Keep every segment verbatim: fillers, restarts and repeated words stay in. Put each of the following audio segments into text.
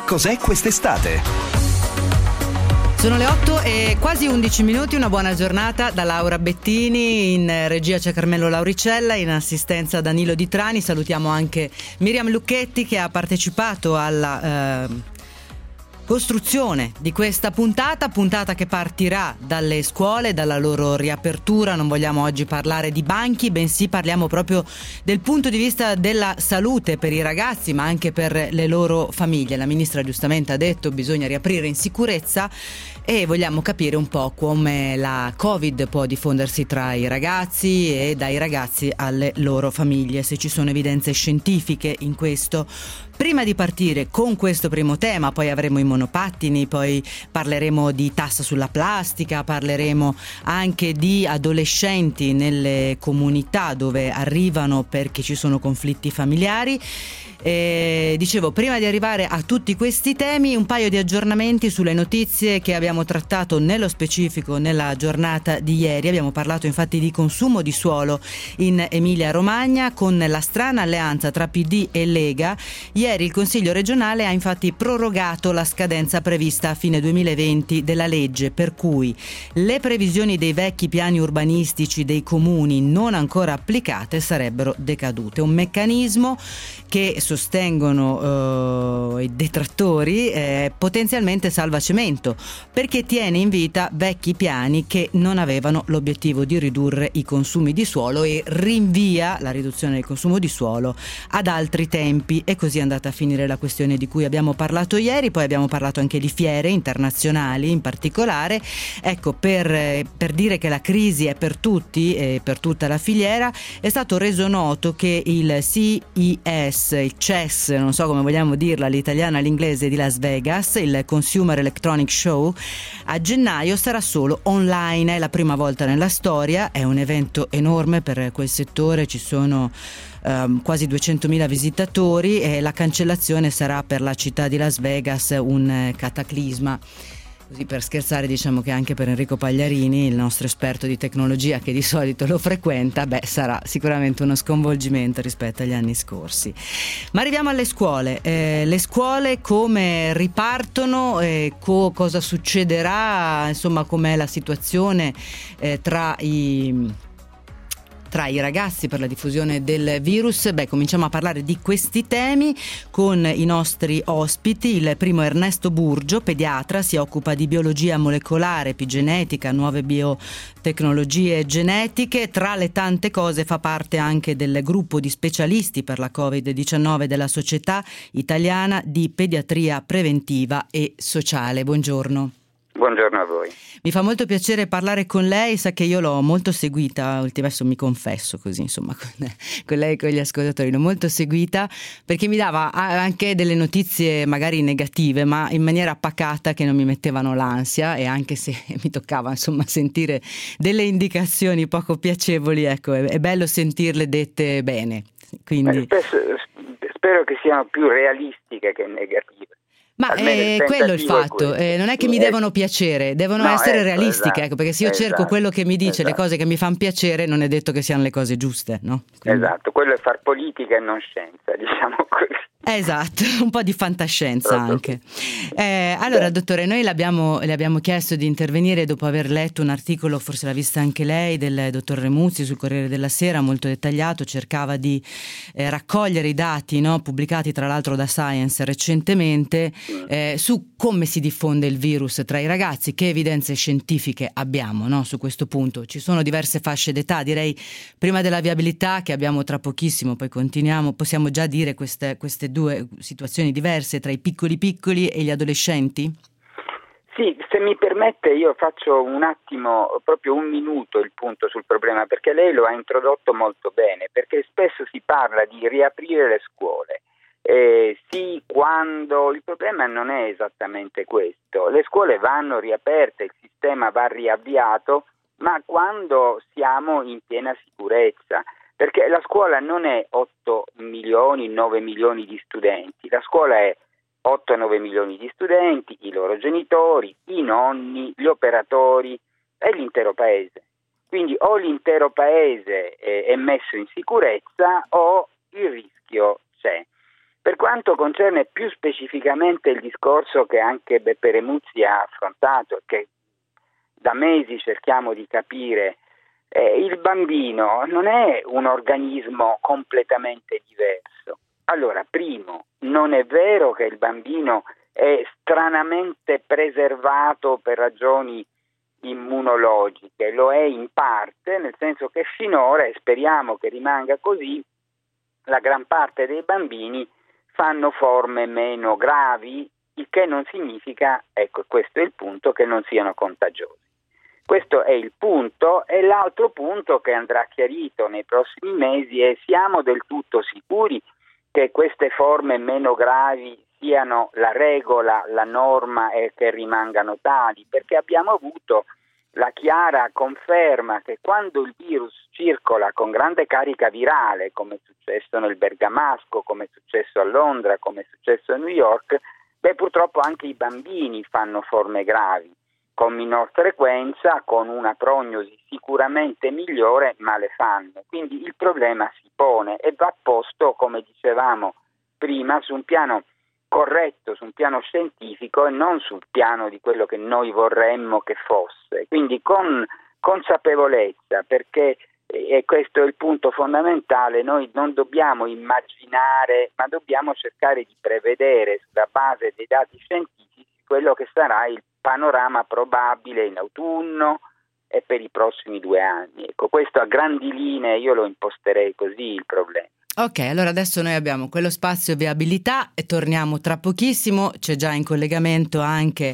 cos'è quest'estate? Sono le otto e quasi undici minuti, una buona giornata da Laura Bettini, in regia c'è Carmelo Lauricella, in assistenza Danilo Di Trani. Salutiamo anche Miriam Lucchetti che ha partecipato alla eh, costruzione di questa puntata, puntata che partirà dalle scuole, dalla loro riapertura. Non vogliamo oggi parlare di banchi, bensì parliamo proprio del punto di vista della salute per i ragazzi, ma anche per le loro famiglie. La ministra giustamente ha detto bisogna riaprire in sicurezza e vogliamo capire un po' come la Covid può diffondersi tra i ragazzi e dai ragazzi alle loro famiglie, se ci sono evidenze scientifiche in questo. Prima di partire con questo primo tema, poi avremo i monopattini, poi parleremo di tassa sulla plastica, parleremo anche di adolescenti nelle comunità dove arrivano perché ci sono conflitti familiari. E dicevo, prima di arrivare a tutti questi temi, un paio di aggiornamenti sulle notizie che abbiamo trattato nello specifico nella giornata di ieri. Abbiamo parlato infatti di consumo di suolo in Emilia-Romagna con la strana alleanza tra P D e Lega. Ieri il Consiglio regionale ha infatti prorogato la scadenza prevista a fine duemilaventi della legge, per cui le previsioni dei vecchi piani urbanistici dei comuni non ancora applicate sarebbero decadute. Un meccanismo che sostengono eh, i detrattori eh, potenzialmente salvacemento, perché tiene in vita vecchi piani che non avevano l'obiettivo di ridurre i consumi di suolo e rinvia la riduzione del consumo di suolo ad altri tempi. E così è andata a finire la questione di cui abbiamo parlato ieri. Poi abbiamo parlato anche di fiere internazionali in particolare. Ecco, per, per dire che la crisi è per tutti e per tutta la filiera, è stato reso noto che il C E S, il C E S, non so come vogliamo dirla all'italiana, all'inglese, di Las Vegas, il Consumer Electronic Show, a gennaio sarà solo online. È la prima volta nella storia, è un evento enorme per quel settore, ci sono um, quasi duecentomila visitatori e la cancellazione sarà per la città di Las Vegas un cataclisma. Così per scherzare diciamo che anche per Enrico Pagliarini, il nostro esperto di tecnologia che di solito lo frequenta, beh, sarà sicuramente uno sconvolgimento rispetto agli anni scorsi. Ma arriviamo alle scuole. Eh, le scuole come ripartono, eh, co- cosa succederà, insomma com'è la situazione eh, tra i... tra i ragazzi per la diffusione del virus. Beh, cominciamo a parlare di questi temi con i nostri ospiti. Il primo è Ernesto Burgio, pediatra, si occupa di biologia molecolare, epigenetica, nuove biotecnologie genetiche. Tra le tante cose fa parte anche del gruppo di specialisti per la covid diciannove della Società Italiana di Pediatria Preventiva e Sociale. Buongiorno. Buongiorno a voi. Mi fa molto piacere parlare con lei, sa che io l'ho molto seguita, adesso mi confesso così, insomma, con, con lei e con gli ascoltatori, l'ho molto seguita perché mi dava anche delle notizie magari negative, ma in maniera pacata, che non mi mettevano l'ansia, e anche se mi toccava insomma sentire delle indicazioni poco piacevoli, ecco, è, è bello sentirle dette bene. Quindi... Spesso, spero che siano più realistiche che negative. Ma è quello il fatto, eh, non è che mi devono piacere, devono no, essere ecco, realistiche, esatto, ecco, perché se io esatto, cerco quello che mi dice, esatto. le cose che mi fanno piacere, non è detto che siano le cose giuste, no? Quindi... Esatto, quello è far politica e non scienza, diciamo così. Esatto, un po' di fantascienza anche. Eh, allora, dottore, noi l'abbiamo, le abbiamo chiesto di intervenire dopo aver letto un articolo, forse l'ha vista anche lei, del dottor Remuzzi sul Corriere della Sera, molto dettagliato, cercava di eh, raccogliere i dati, no, pubblicati tra l'altro da Science recentemente, eh, su come si diffonde il virus tra i ragazzi, che evidenze scientifiche abbiamo, no, su questo punto. Ci sono diverse fasce d'età, direi prima della viabilità, che abbiamo tra pochissimo, poi continuiamo, possiamo già dire queste, queste due situazioni diverse tra i piccoli piccoli e gli adolescenti? Sì, se mi permette io faccio un attimo, proprio un minuto il punto sul problema, perché lei lo ha introdotto molto bene, perché spesso si parla di riaprire le scuole. Eh, sì, quando il problema non è esattamente questo, le scuole vanno riaperte, il sistema va riavviato, ma quando siamo in piena sicurezza. Perché la scuola non è otto milioni, nove milioni di studenti, la scuola è otto nove milioni di studenti, i loro genitori, i nonni, gli operatori e l'intero paese. Quindi o l'intero paese è messo in sicurezza o il rischio c'è. Per quanto concerne più specificamente il discorso che anche Beppe Remuzzi ha affrontato, che da mesi cerchiamo di capire, eh, il bambino non è un organismo completamente diverso. Allora, primo, non è vero che il bambino è stranamente preservato per ragioni immunologiche, lo è in parte, nel senso che finora, e speriamo che rimanga così, la gran parte dei bambini fanno forme meno gravi, il che non significa, ecco questo è il punto, che non siano contagiosi. Questo è il punto, e l'altro punto che andrà chiarito nei prossimi mesi è: siamo del tutto sicuri che queste forme meno gravi siano la regola, la norma, e che rimangano tali? Perché abbiamo avuto la chiara conferma che quando il virus circola con grande carica virale, come è successo nel Bergamasco, come è successo a Londra, come è successo a New York, beh, purtroppo anche i bambini fanno forme gravi, con minor frequenza, con una prognosi sicuramente migliore, ma le fanno. Quindi il problema si pone e va posto, come dicevamo prima, su un piano corretto, su un piano scientifico e non sul piano di quello che noi vorremmo che fosse. Quindi con consapevolezza, perché, e questo è il punto fondamentale, noi non dobbiamo immaginare, ma dobbiamo cercare di prevedere sulla base dei dati scientifici quello che sarà il panorama probabile in autunno e per i prossimi due anni. Ecco, questo a grandi linee io lo imposterei così il problema. Ok, allora adesso noi abbiamo quello spazio viabilità e torniamo tra pochissimo. C'è già in collegamento anche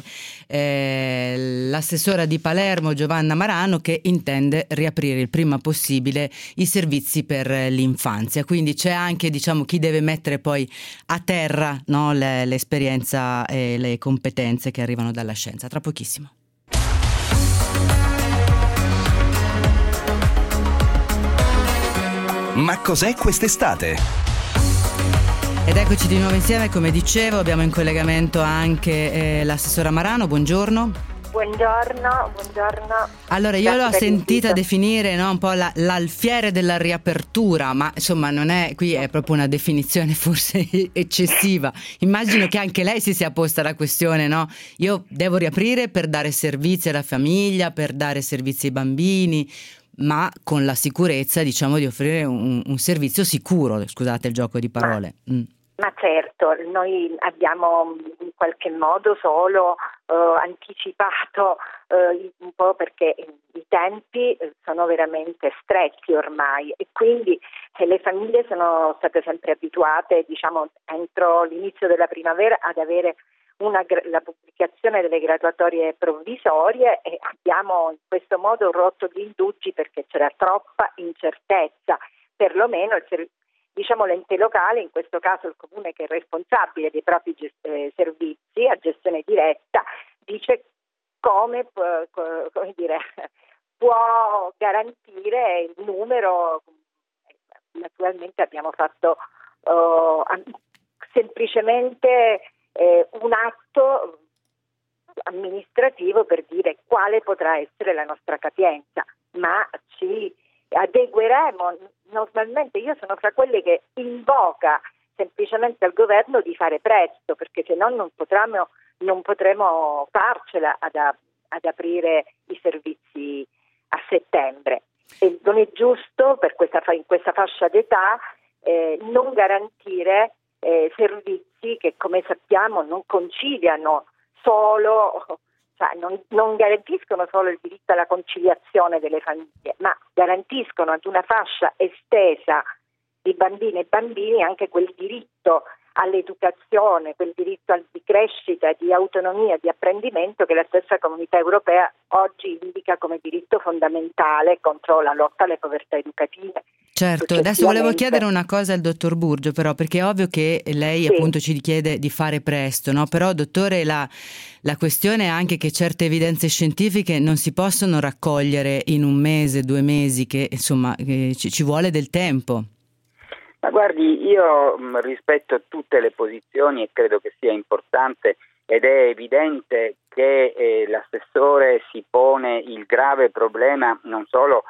eh, l'assessora di Palermo Giovanna Marano, che intende riaprire il prima possibile i servizi per l'infanzia. Quindi c'è anche, diciamo, chi deve mettere poi a terra, no, le, l'esperienza e le competenze che arrivano dalla scienza. Tra pochissimo. Ma cos'è quest'estate? Ed eccoci di nuovo insieme, come dicevo, abbiamo in collegamento anche eh, l'assessora Marano, buongiorno. Buongiorno, buongiorno. Allora, io l'ho sentita definire, no, un po' la, l'alfiere della riapertura, ma insomma non è, qui è proprio una definizione forse eccessiva. Immagino che anche lei si sia posta la questione, no? Io devo riaprire per dare servizi alla famiglia, per dare servizi ai bambini, ma con la sicurezza, diciamo, di offrire un, un servizio sicuro, scusate il gioco di parole. Ma, mm. ma certo, noi abbiamo in qualche modo solo uh, anticipato uh, un po', perché i tempi sono veramente stretti ormai, e quindi eh, le famiglie sono state sempre abituate, diciamo, entro l'inizio della primavera ad avere Una, la pubblicazione delle graduatorie provvisorie, e abbiamo in questo modo rotto gli indugi perché c'era troppa incertezza. Perlomeno il, diciamo, l'ente locale, in questo caso il comune che è responsabile dei propri gest- eh, servizi a gestione diretta, dice come, come dire, può garantire il numero. Naturalmente abbiamo fatto uh, semplicemente Eh, un atto amministrativo per dire quale potrà essere la nostra capienza, ma ci adegueremo. Normalmente io sono fra quelli che invoca semplicemente al governo di fare presto, perché se no non potremo, non potremo farcela ad, ad aprire i servizi a settembre, e non è giusto per questa, in questa fascia d'età eh, non garantire Eh, servizi che, come sappiamo, non conciliano solo, cioè non, non garantiscono solo il diritto alla conciliazione delle famiglie, ma garantiscono ad una fascia estesa di bambine e bambini anche quel diritto all'educazione, quel diritto di crescita, di autonomia, di apprendimento che la stessa Comunità Europea oggi indica come diritto fondamentale contro la lotta alle povertà educative. Certo, adesso volevo chiedere una cosa al dottor Burgio, però, perché è ovvio che lei sì. appunto ci chiede di fare presto, no? Però, dottore, la, la questione è anche che certe evidenze scientifiche non si possono raccogliere in un mese, due mesi, che insomma che ci, ci vuole del tempo. Ma guardi, io mh, rispetto tutte le posizioni e credo che sia importante, ed è evidente che eh, l'assessore si pone il grave problema non solo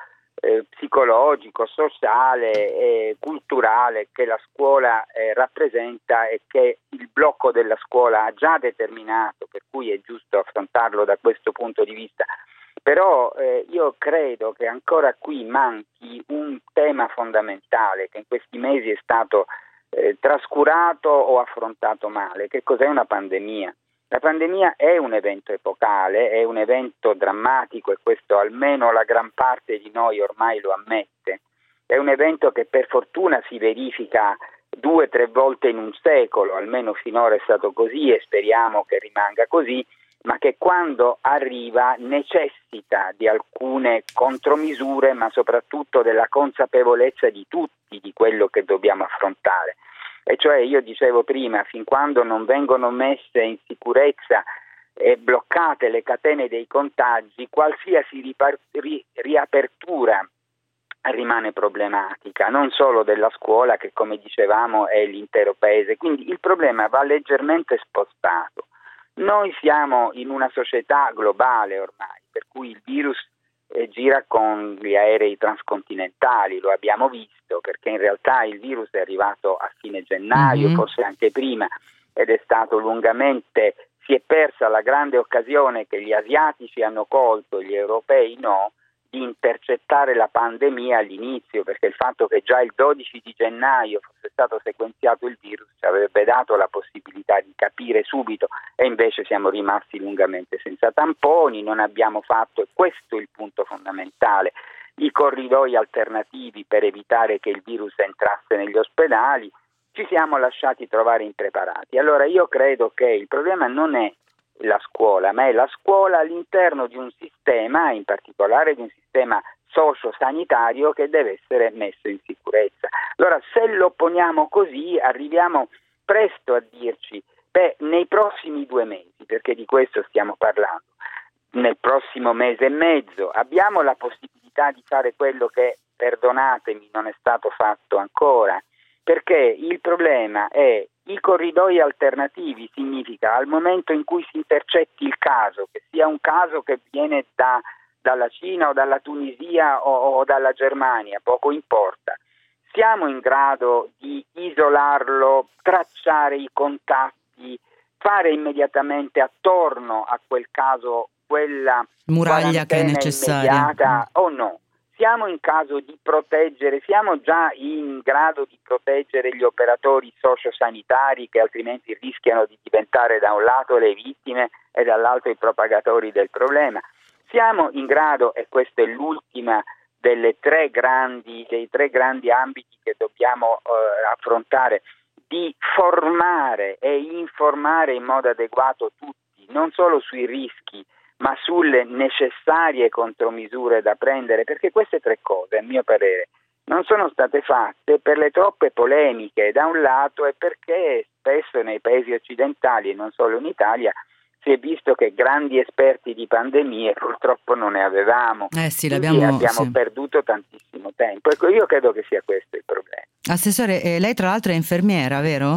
eh, psicologico, sociale e culturale che la scuola eh, rappresenta e che il blocco della scuola ha già determinato, per cui è giusto affrontarlo da questo punto di vista. Però eh, io credo che ancora qui manchi un tema fondamentale che in questi mesi è stato eh, trascurato o affrontato male. Che cos'è una pandemia? La pandemia è un evento epocale, è un evento drammatico e questo almeno la gran parte di noi ormai lo ammette. È un evento che per fortuna si verifica due o tre volte in un secolo, almeno finora è stato così e speriamo che rimanga così, ma che quando arriva necessita di alcune contromisure, ma soprattutto della consapevolezza di tutti di quello che dobbiamo affrontare. E cioè, io dicevo prima, fin quando non vengono messe in sicurezza e bloccate le catene dei contagi, qualsiasi ripar- ri- riapertura rimane problematica, non solo della scuola che, come dicevamo, è l'intero paese. Quindi il problema va leggermente spostato. Noi siamo in una società globale ormai, per cui il virus eh, gira con gli aerei transcontinentali, lo abbiamo visto, perché in realtà il virus è arrivato a fine gennaio, mm-hmm. forse anche prima, ed è stato lungamente, si è persa la grande occasione che gli asiatici hanno colto, gli europei no, di intercettare la pandemia all'inizio, perché il fatto che già il dodici di gennaio fosse stato sequenziato il virus ci avrebbe dato la possibilità di capire subito, e invece siamo rimasti lungamente senza tamponi, non abbiamo fatto, e questo è il punto fondamentale, i corridoi alternativi per evitare che il virus entrasse negli ospedali, ci siamo lasciati trovare impreparati. Allora io credo che il problema non è la scuola, ma è la scuola all'interno di un sistema, in particolare di un sistema socio-sanitario che deve essere messo in sicurezza. Allora, se lo poniamo così, arriviamo presto a dirci, beh, nei prossimi due mesi, perché di questo stiamo parlando, nel prossimo mese e mezzo, abbiamo la possibilità di fare quello che, perdonatemi, non è stato fatto ancora, perché il problema è i corridoi alternativi, significa al momento in cui si intercetti il caso, che sia un caso che viene da, dalla Cina o dalla Tunisia o, o dalla Germania, poco importa, siamo in grado di isolarlo, tracciare i contatti, fare immediatamente attorno a quel caso quella muraglia che è necessaria o no? Siamo in caso di proteggere, siamo già in grado di proteggere gli operatori sociosanitari che altrimenti rischiano di diventare da un lato le vittime e dall'altro i propagatori del problema. Siamo in grado, e questa è l'ultima delle tre grandi, dei tre grandi ambiti che dobbiamo eh, affrontare, di formare e informare in modo adeguato tutti, non solo sui rischi, ma sulle necessarie contromisure da prendere, perché queste tre cose, a mio parere, non sono state fatte per le troppe polemiche da un lato e perché spesso nei paesi occidentali e non solo in Italia si è visto che grandi esperti di pandemie purtroppo non ne avevamo. Eh sì, Quindi l'abbiamo, abbiamo sì. perduto tantissimo tempo. Ecco, io credo che sia questo il problema. Assessore, eh, lei tra l'altro è infermiera, vero?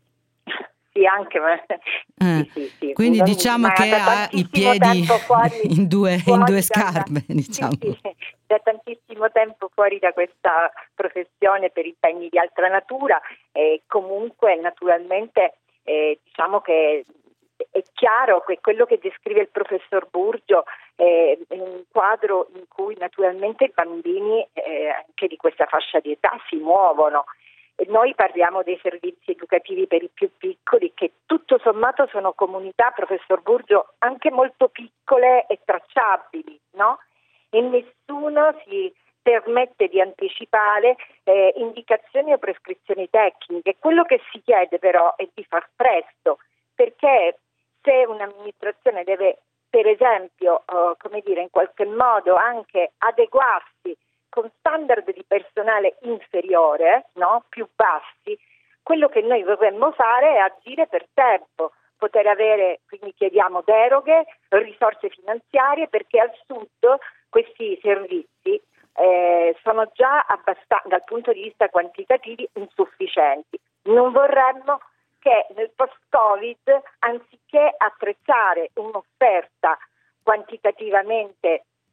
Sì, anche ma... eh, sì, sì, sì. Quindi non, diciamo che ha i piedi fuori, in due, fuori in due da, scarpe, diciamo. Sì, sì, da tantissimo tempo fuori da questa professione per impegni di altra natura e comunque naturalmente eh, diciamo che è chiaro che quello che descrive il professor Burgio è un quadro in cui naturalmente i bambini eh, anche di questa fascia di età si muovono. Noi parliamo dei servizi educativi per i più piccoli che tutto sommato sono comunità, professor Burgio, anche molto piccole e tracciabili, no? E nessuno si permette di anticipare eh, indicazioni o prescrizioni tecniche. Quello che si chiede però è di far presto, perché se un'amministrazione deve, per esempio, eh, come dire, in qualche modo anche adeguarsi con standard di personale inferiore, no? Più bassi, quello che noi vorremmo fare è agire per tempo, poter avere, quindi chiediamo deroghe, risorse finanziarie, perché al sud questi servizi eh, sono già abbastanza, dal punto di vista quantitativi, insufficienti. Non vorremmo che nel post-Covid, anziché attrezzare un'offerta quantitativamente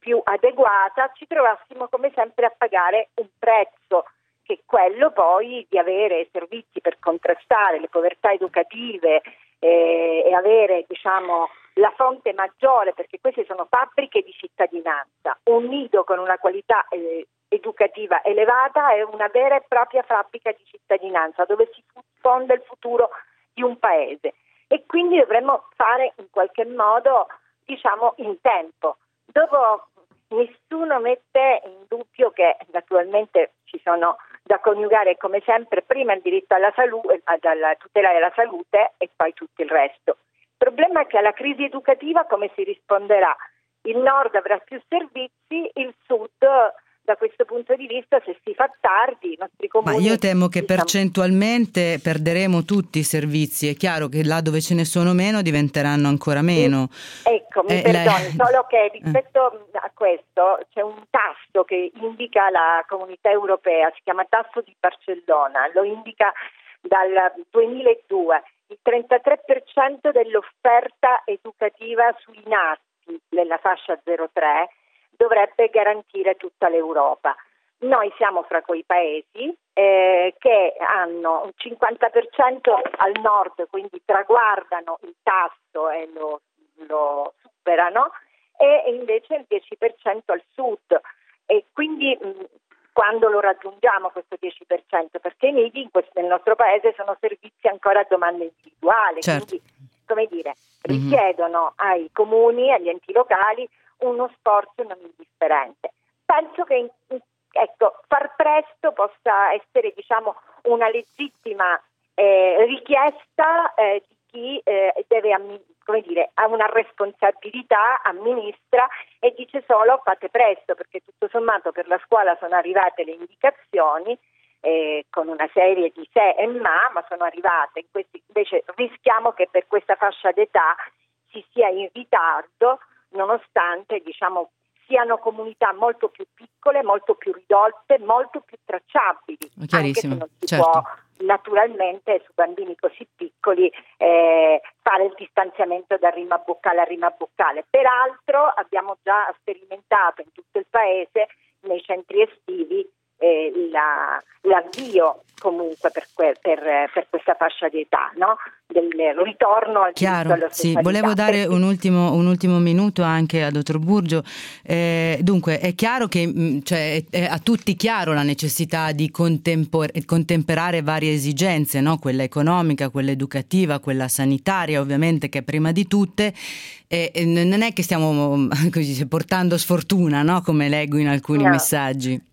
più adeguata, ci trovassimo come sempre a pagare un prezzo, che è quello poi di avere servizi per contrastare le povertà educative eh, e avere, diciamo, la fonte maggiore, perché queste sono fabbriche di cittadinanza. Un nido con una qualità eh, educativa elevata è una vera e propria fabbrica di cittadinanza dove si fonda il futuro di un paese, e quindi dovremmo fare in qualche modo, diciamo, in tempo. Dopo nessuno mette in dubbio che naturalmente ci sono da coniugare, come sempre, prima il diritto alla salute, alla tutela della salute e poi tutto il resto. Il problema è che alla crisi educativa come si risponderà? Il nord avrà più servizi, il sud, da questo punto di vista, se si fa tardi, i nostri comuni... Ma io temo che diciamo, percentualmente perderemo tutti i servizi. È chiaro che là dove ce ne sono meno diventeranno ancora meno. Ecco, mi eh, perdoni, la... solo che rispetto a questo c'è un tasso che indica la Comunità Europea, si chiama tasso di Barcellona, lo indica dal duemiladue. Il trentatré per cento dell'offerta educativa sui nati nella fascia zero tre dovrebbe garantire tutta l'Europa. Noi siamo fra quei paesi eh, che hanno un cinquanta per cento al nord, quindi traguardano il tasso e lo, lo superano, e invece il dieci per cento al sud. E quindi mh, quando lo raggiungiamo questo dieci per cento? Perché i nidi in questo, nel nostro paese sono servizi ancora a domanda individuale, certo. Quindi, come dire, richiedono mm-hmm. ai comuni, agli enti locali uno sforzo non indifferente. Penso che ecco, far presto possa essere, diciamo, una legittima eh, richiesta eh, di chi eh, deve, come dire, ha una responsabilità, amministra e dice solo fate presto, perché tutto sommato per la scuola sono arrivate le indicazioni eh, con una serie di se e ma, ma sono arrivate. In questi, invece rischiamo che per questa fascia d'età si sia in ritardo, nonostante, diciamo, siano comunità molto più piccole, molto più ridotte, molto più tracciabili, anche se non si certo. può naturalmente su bambini così piccoli eh, fare il distanziamento da rima boccale a rima boccale. Peraltro abbiamo già sperimentato in tutto il paese, nei centri estivi, eh, la, l'avvio comunque per, que- per, per questa fascia di età, no? Del ritorno al Chiaro, alla sì. Volevo dare un ultimo, un ultimo minuto anche a dottor Burgio. Eh, dunque, è chiaro che cioè, è a tutti chiaro la necessità di contempor- contemperare varie esigenze, no? Quella economica, quella educativa, quella sanitaria, ovviamente, che è prima di tutte. E, e non è che stiamo così portando sfortuna, no? Come leggo in alcuni no. messaggi.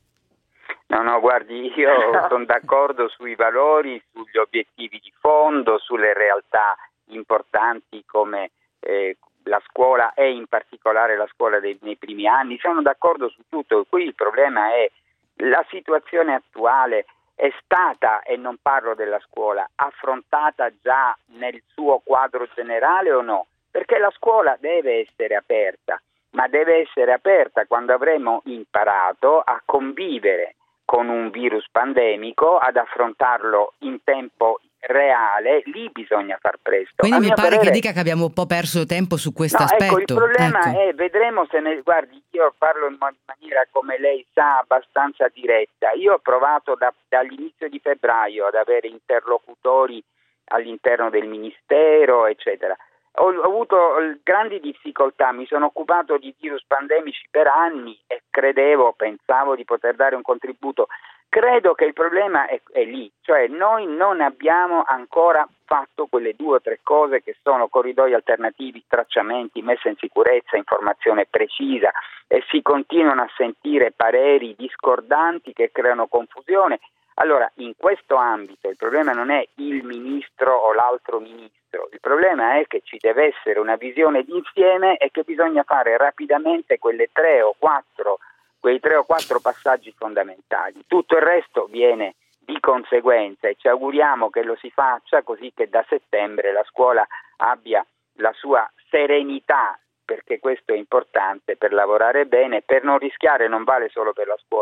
No, no, guardi, io sono d'accordo sui valori, sugli obiettivi di fondo, sulle realtà importanti come eh, la scuola e in particolare la scuola dei, nei primi anni. Sono d'accordo su tutto. Qui il problema è la situazione attuale è stata, e non parlo della scuola, affrontata già nel suo quadro generale o no? Perché la scuola deve essere aperta, ma deve essere aperta quando avremo imparato a convivere con un virus pandemico, ad affrontarlo in tempo reale. Lì bisogna far presto. Quindi A mi mio pare parere... che dica che abbiamo un po' perso tempo su questo no, aspetto. Ecco, il problema ecco. è, vedremo se ne... Guardi, io parlo in maniera, come lei sa, abbastanza diretta. Io ho provato da, dall'inizio di febbraio ad avere interlocutori all'interno del Ministero, eccetera. Ho, ho avuto grandi difficoltà, mi sono occupato di virus pandemici per anni e credevo, pensavo di poter dare un contributo. Credo che il problema è, è lì, cioè noi non abbiamo ancora fatto quelle due o tre cose che sono corridoi alternativi, tracciamenti, messa in sicurezza, informazione precisa, e si continuano a sentire pareri discordanti che creano confusione. Allora, in questo ambito il problema non è il ministro o l'altro ministro, il problema è che ci deve essere una visione d'insieme e che bisogna fare rapidamente quelle tre o quattro, quei tre o quattro passaggi fondamentali. Tutto il resto viene di conseguenza e ci auguriamo che lo si faccia così che da settembre la scuola abbia la sua serenità, perché questo è importante per lavorare bene, per non rischiare, non vale solo per la scuola,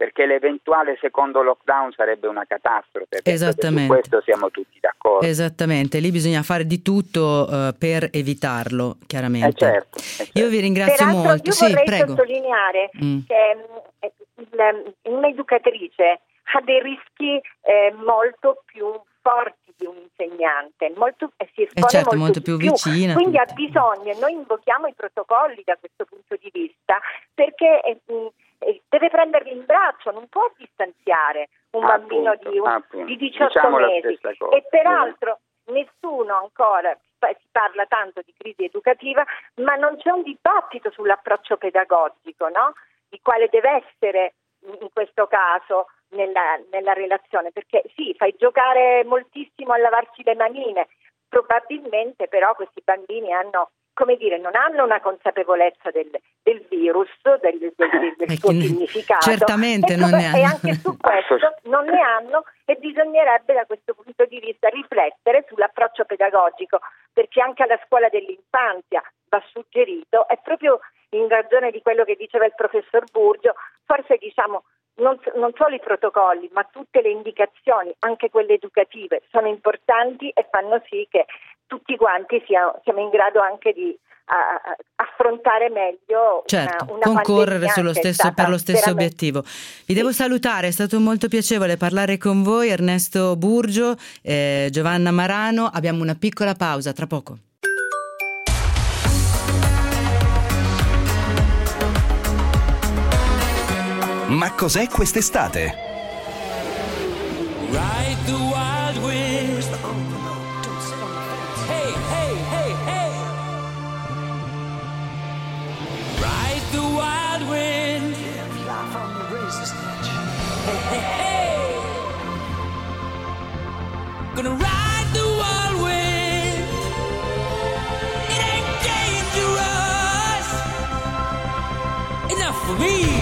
perché l'eventuale secondo lockdown sarebbe una catastrofe. Esattamente. Su questo siamo tutti d'accordo. Esattamente, lì bisogna fare di tutto uh, per evitarlo, chiaramente. Eh certo, eh certo. Io vi ringrazio Peraltro, molto. Io sì, vorrei prego. sottolineare Mm. che il, un'educatrice ha dei rischi eh, molto più forti di un insegnante, molto, eh, si espone Eh certo, molto, molto più più vicina. quindi ha tutti. bisogno, noi invochiamo i protocolli da questo punto di vista, perché eh, eh, deve prenderli in braccio, non può distanziare un Appunto, bambino di, un, appunto. di diciotto Diciamo la mesi stessa cosa, e peraltro nessuno ancora, si parla tanto di crisi educativa, ma non c'è un dibattito sull'approccio pedagogico, no? Di quale deve essere in questo caso nella, nella relazione, perché sì, fai giocare moltissimo a lavarsi le manine, probabilmente però questi bambini hanno, come dire, non hanno una consapevolezza del, del virus, del, del, del, del suo ne, significato. Certamente e, non ne hanno. E anche su questo non ne hanno e bisognerebbe da questo punto di vista riflettere sull'approccio pedagogico, perché anche alla scuola dell'infanzia va suggerito, è proprio in ragione di quello che diceva il professor Burgio, forse diciamo non, non solo i protocolli, ma tutte le indicazioni, anche quelle educative, sono importanti e fanno sì che tutti quanti siamo, siamo in grado anche di a, a affrontare meglio certo, una, una concorrere sullo stesso, per lo stesso veramente... obiettivo. Vi devo salutare, è stato molto piacevole parlare con voi, Ernesto Burgio, eh, Giovanna Marano. Abbiamo una piccola pausa, tra poco. Ma cos'è quest'estate? Ride the wild wind. Hey, hey, hey, hey. Ride the wild wind. Live life on the razor's edge. Hey, hey, hey. Gonna ride the wild wind. It ain't dangerous enough for me.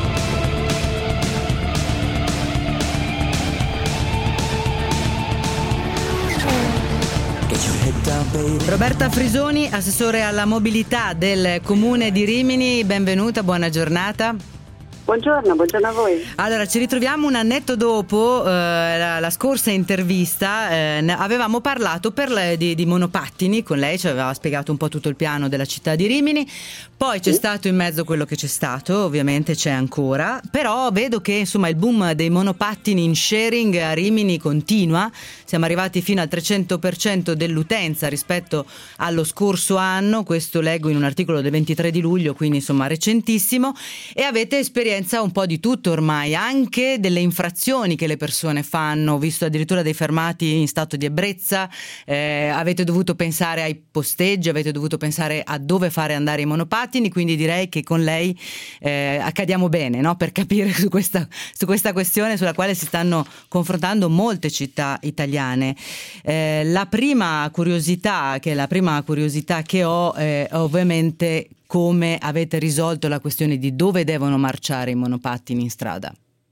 Roberta Frisoni, assessore alla mobilità del Comune di Rimini, benvenuta, buona giornata. Buongiorno, buongiorno a voi. Allora, ci ritroviamo un annetto dopo eh, la, la scorsa intervista, eh, avevamo parlato per le, di, di monopattini con lei, ci aveva spiegato un po' tutto il piano della città di Rimini, poi c'è sì. stato in mezzo quello che c'è stato, ovviamente c'è ancora, però vedo che insomma il boom dei monopattini in sharing a Rimini continua, siamo arrivati fino al trecento per cento dell'utenza rispetto allo scorso anno, questo leggo in un articolo del ventitré di luglio, quindi insomma recentissimo, e avete esperienza un po' di tutto ormai, anche delle infrazioni che le persone fanno, ho visto addirittura dei fermati in stato di ebbrezza, eh, avete dovuto pensare ai posteggi, avete dovuto pensare a dove fare andare i monopattini, quindi direi che con lei eh, accadiamo bene, no? Per capire su questa, su questa questione sulla quale si stanno confrontando molte città italiane. Eh, la prima curiosità che la prima curiosità che ho è ovviamente come avete risolto la questione di dove devono marciare i monopattini in strada?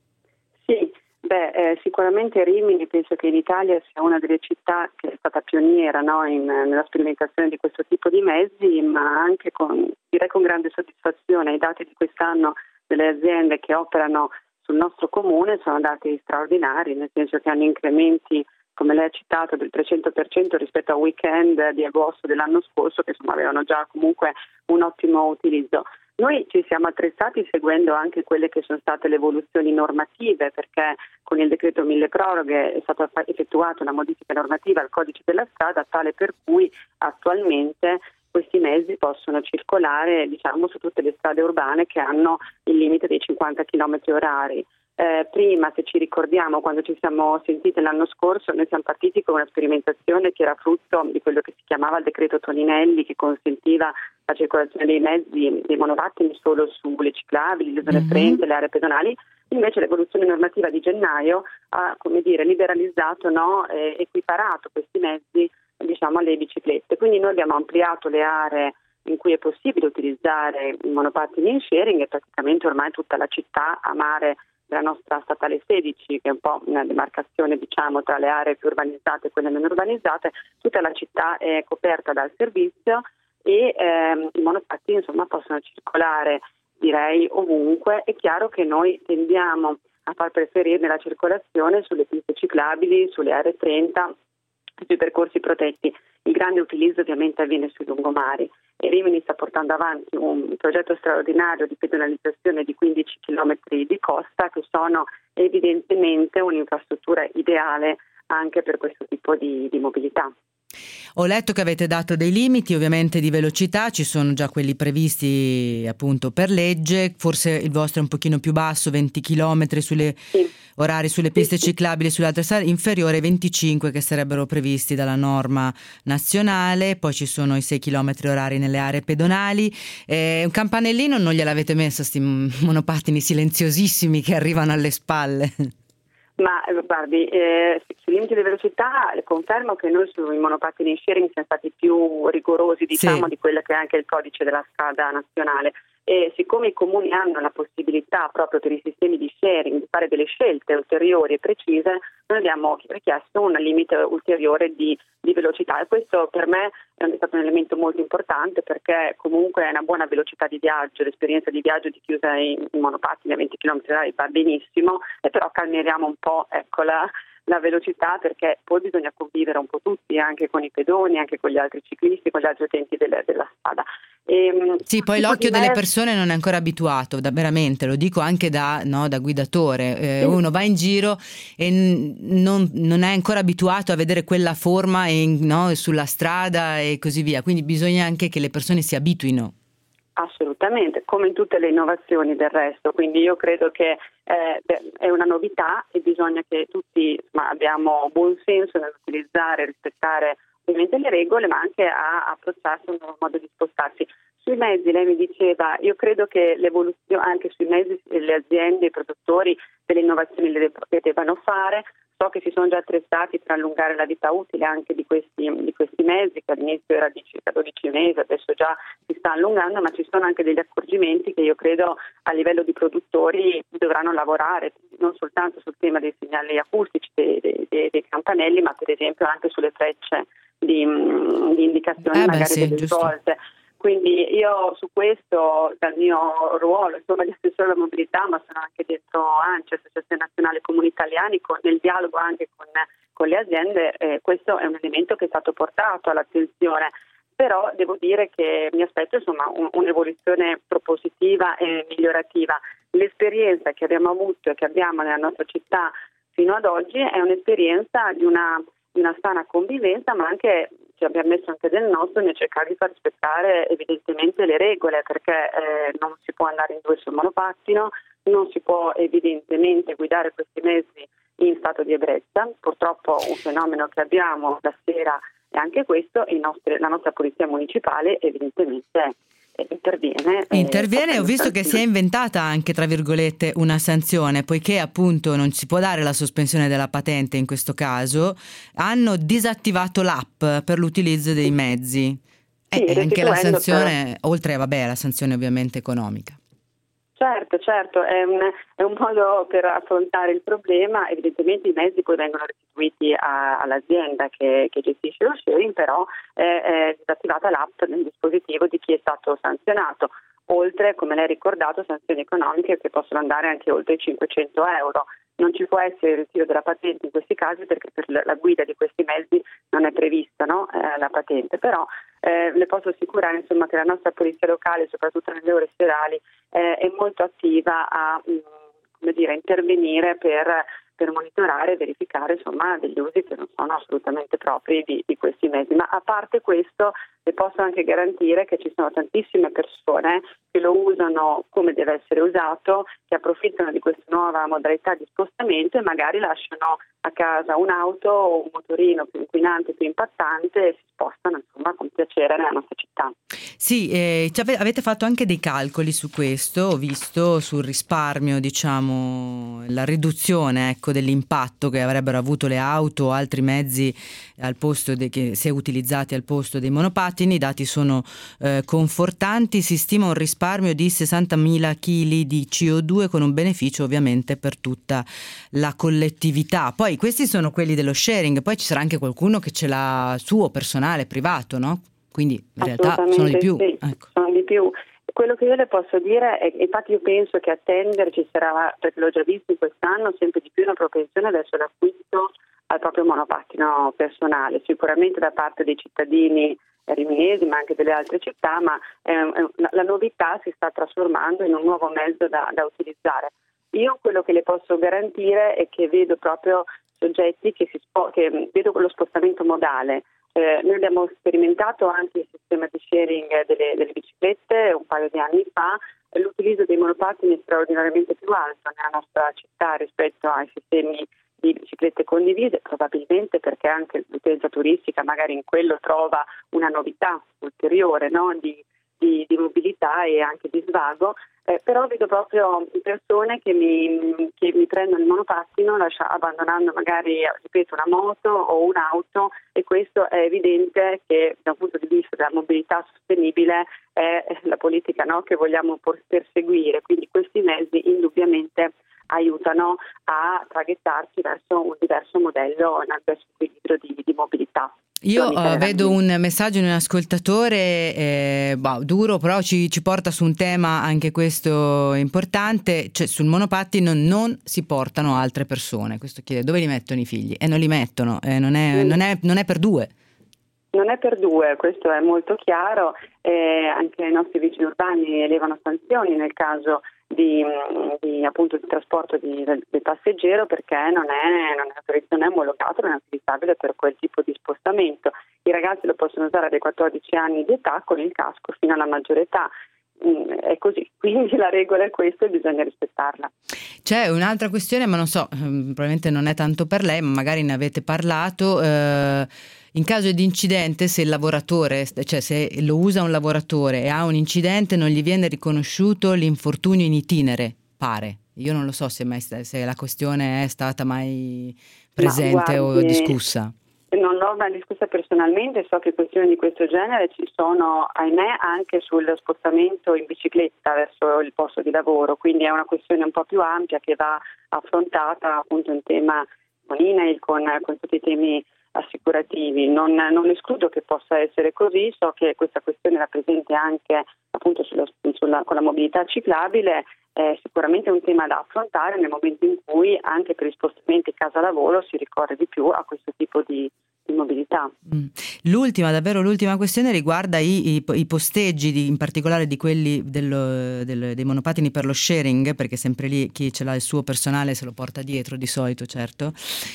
Sì, beh, eh, sicuramente Rimini penso che in Italia sia una delle città che è stata pioniera, no, in, nella sperimentazione di questo tipo di mezzi, ma anche con, direi con grande soddisfazione. I dati di quest'anno delle aziende che operano sul nostro comune sono dati straordinari, nel senso che hanno incrementi, come lei ha citato, del trecento per cento rispetto a weekend di agosto dell'anno scorso, che insomma avevano già comunque un ottimo utilizzo. Noi ci siamo attrezzati seguendo anche quelle che sono state le evoluzioni normative, perché con il decreto mille proroghe è stata effettuata una modifica normativa al codice della strada, tale per cui attualmente questi mezzi possono circolare, diciamo, su tutte le strade urbane che hanno il limite dei cinquanta chilometri orari. Eh, prima, se ci ricordiamo, quando ci siamo sentiti l'anno scorso, noi siamo partiti con una sperimentazione che era frutto di quello che si chiamava il decreto Toninelli, che consentiva la circolazione dei mezzi, dei monopattini solo sulle ciclabili, le zone franche, mm-hmm. le aree pedonali. Invece l'evoluzione normativa di gennaio ha, come dire, liberalizzato, no, eh, equiparato questi mezzi, diciamo, alle biciclette. Quindi noi abbiamo ampliato le aree in cui è possibile utilizzare i monopattini in sharing e praticamente ormai tutta la città a mare della nostra statale sedici, che è un po' una demarcazione, diciamo, tra le aree più urbanizzate e quelle meno urbanizzate, tutta la città è coperta dal servizio e ehm, i monopattini insomma possono circolare direi ovunque. È chiaro che noi tendiamo a far preferire la circolazione sulle piste ciclabili, sulle aree trenta, sui percorsi protetti. Il grande utilizzo ovviamente avviene sui lungomari e Rimini sta portando avanti un progetto straordinario di pedonalizzazione di quindici chilometri di costa, che sono evidentemente un'infrastruttura ideale anche per questo tipo di, di mobilità. Ho letto che avete dato dei limiti ovviamente di velocità, ci sono già quelli previsti appunto per legge, forse il vostro è un pochino più basso, venti chilometri sulle Sì. orari sulle piste Sì, sì. ciclabili, sulle altre strade, inferiore ai venticinque che sarebbero previsti dalla norma nazionale, poi ci sono i sei chilometri orari nelle aree pedonali. Eh, un campanellino non gliel'avete messo, sti monopattini silenziosissimi che arrivano alle spalle? Ma eh, guardi, eh, sui limiti di velocità le confermo che noi sui monopattini in sharing siamo stati più rigorosi, diciamo, Sì. di quello che è anche il codice della strada nazionale. E siccome i comuni hanno la possibilità proprio per i sistemi di sharing di fare delle scelte ulteriori e precise, noi abbiamo richiesto un limite ulteriore di, di velocità, e questo per me è stato un elemento molto importante, perché comunque è una buona velocità di viaggio, l'esperienza di viaggio di chi usa i, i monopattini a venti chilometri orari va benissimo, e però calmieriamo un po', ecco, la, la velocità, perché poi bisogna convivere un po' tutti, anche con i pedoni, anche con gli altri ciclisti, con gli altri utenti delle, della strada. E, sì, poi l'occhio delle persone non è ancora abituato, da, veramente, lo dico anche da, no, da guidatore, eh, sì. Uno va in giro e n- non, non è ancora abituato a vedere quella forma in, no, sulla strada e così via, quindi bisogna anche che le persone si abituino. Assolutamente, come in tutte le innovazioni del resto, quindi io credo che eh, beh, è una novità e bisogna che tutti ma, abbiamo buon senso nell'utilizzare e rispettare ovviamente le regole, ma anche a approcciarsi a un nuovo modo di spostarsi. Sui mezzi, lei mi diceva, io credo che l'evoluzione anche sui mezzi, le aziende, i produttori delle innovazioni le, le debbano fare. So che si sono già attrezzati per allungare la vita utile anche di questi, di questi mezzi, che all'inizio era di circa dodici mesi, adesso già si sta allungando, ma ci sono anche degli accorgimenti che io credo a livello di produttori dovranno lavorare, non soltanto sul tema dei segnali acustici, dei, dei, dei, dei campanelli, ma per esempio anche sulle frecce di, di indicazioni eh beh, magari sì, delle giusto. svolte. Quindi io su questo, dal mio ruolo, insomma, di assessore alla mobilità, ma sono anche dentro ANCI, Associazione Nazionale Comuni Italiani, con, nel dialogo anche con, con le aziende, eh, questo è un elemento che è stato portato all'attenzione. Però devo dire che mi aspetto, insomma, un, un'evoluzione propositiva e migliorativa. L'esperienza che abbiamo avuto e che abbiamo nella nostra città fino ad oggi è un'esperienza di una, di una sana convivenza, ma anche ci abbiamo messo anche del nostro nel cercare di far rispettare evidentemente le regole, perché eh, non si può andare in due sul monopattino, non si può evidentemente guidare questi mezzi in stato di ebbrezza. Purtroppo un fenomeno che abbiamo la sera è anche questo, i nostri, la nostra polizia municipale evidentemente interviene. Interviene, eh, ho visto che si è inventata anche, tra virgolette, una sanzione, poiché appunto non si può dare la sospensione della patente in questo caso, hanno disattivato l'app per l'utilizzo dei mezzi. Sì, e anche la sanzione, per... oltre vabbè alla sanzione ovviamente economica. Certo, certo, è un, è un modo per affrontare il problema. Evidentemente i mezzi poi vengono restituiti a, all'azienda che, che gestisce lo sharing, però è, è disattivata l'app nel dispositivo di chi è stato sanzionato. Oltre, come lei ha ricordato, sanzioni economiche che possono andare anche oltre i cinquecento euro. Non ci può essere il ritiro della patente in questi casi, perché per la guida di questi mezzi non è prevista, no? eh, la patente, però eh, le posso assicurare, insomma, che la nostra polizia locale, soprattutto nelle ore serali, eh, è molto attiva a mh, come dire, intervenire per, per monitorare e verificare, insomma, degli usi che non sono assolutamente propri di, di questi mezzi. Ma a parte questo, le posso anche garantire che ci sono tantissime persone che lo usano come deve essere usato, che approfittano di questa nuova modalità di spostamento e magari lasciano a casa un'auto o un motorino più inquinante, più impattante, e si spostano, insomma, con piacere nella nostra città. Sì, eh, avete fatto anche dei calcoli su questo, ho visto, sul risparmio, diciamo, la riduzione, ecco, dell'impatto che avrebbero avuto le auto o altri mezzi al posto de, che se utilizzati al posto dei monopattini. I dati sono eh, confortanti, si stima un risparmio di sessantamila chili di C O due, con un beneficio ovviamente per tutta la collettività. Poi questi sono quelli dello sharing, poi ci sarà anche qualcuno che ce l'ha suo, personale, privato, no? Quindi in realtà sono di più. Sì, ecco. sono di più. quello che io le posso dire è, infatti io penso che attendere ci sarà, perché l'ho già visto in quest'anno, sempre di più una propensione verso l'acquisto al proprio monopattino personale, sicuramente da parte dei cittadini riminesi ma anche delle altre città, ma eh, la novità si sta trasformando in un nuovo mezzo da, da utilizzare. Io quello che le posso garantire è che vedo proprio soggetti che, si spo- che vedo quello spostamento modale. Eh, noi abbiamo sperimentato anche il sistema di sharing delle, delle biciclette un paio di anni fa, e l'utilizzo dei monopattini è straordinariamente più alto nella nostra città rispetto ai sistemi di biciclette condivise, probabilmente perché anche l'utenza turistica magari in quello trova una novità ulteriore, no? di, di, di mobilità e anche di svago. Eh, però vedo proprio persone che mi, che mi prendono il monopattino lascia, abbandonando magari, ripeto, una moto o un'auto, e questo è evidente che da un punto di vista della mobilità sostenibile è la politica, no, che vogliamo perseguire. Quindi questi mezzi indubbiamente aiutano a traghettarci verso un diverso modello, un diverso equilibrio di, di mobilità. Io uh, vedo un messaggio di un ascoltatore eh, bah, duro, però ci, ci porta su un tema anche questo importante, cioè sul monopattino non si portano altre persone. Questo chiede dove li mettono i figli, e non li mettono, eh, non, è, mm. non, è, non è per due. Non è per due, questo è molto chiaro, eh, anche i nostri vigili urbani elevano sanzioni nel caso di, di appunto di trasporto di, del, del passeggero, perché non è, non è, non è omologato, non è utilizzabile per quel tipo di spostamento. I ragazzi lo possono usare dai quattordici anni di età con il casco fino alla maggiore età. È così, quindi la regola è questa e bisogna rispettarla. C'è un'altra questione, ma non so, probabilmente non è tanto per lei, ma magari ne avete parlato. Eh, in caso di incidente, se il lavoratore, cioè se lo usa un lavoratore e ha un incidente, non gli viene riconosciuto l'infortunio in itinere, pare. Io non lo so se, mai, se la questione è stata mai presente guardi, o discussa. Non l'ho mai discussa personalmente, so che questioni di questo genere ci sono, ahimè, anche sul spostamento in bicicletta verso il posto di lavoro, quindi è una questione un po' più ampia che va affrontata appunto in tema con I N A I L, con, con tutti i temi assicurativi. Non, non escludo che possa essere così, so che questa questione era presente anche appunto sulla, sulla, con la mobilità ciclabile. È sicuramente un tema da affrontare nel momento in cui anche per gli spostamenti casa-lavoro si ricorre di più a questo tipo di, di mobilità. Mm. L'ultima, davvero l'ultima questione riguarda i, i, i posteggi, di, in particolare di quelli dello, del, dei monopattini per lo sharing, perché sempre lì chi ce l'ha il suo personale se lo porta dietro di solito, certo.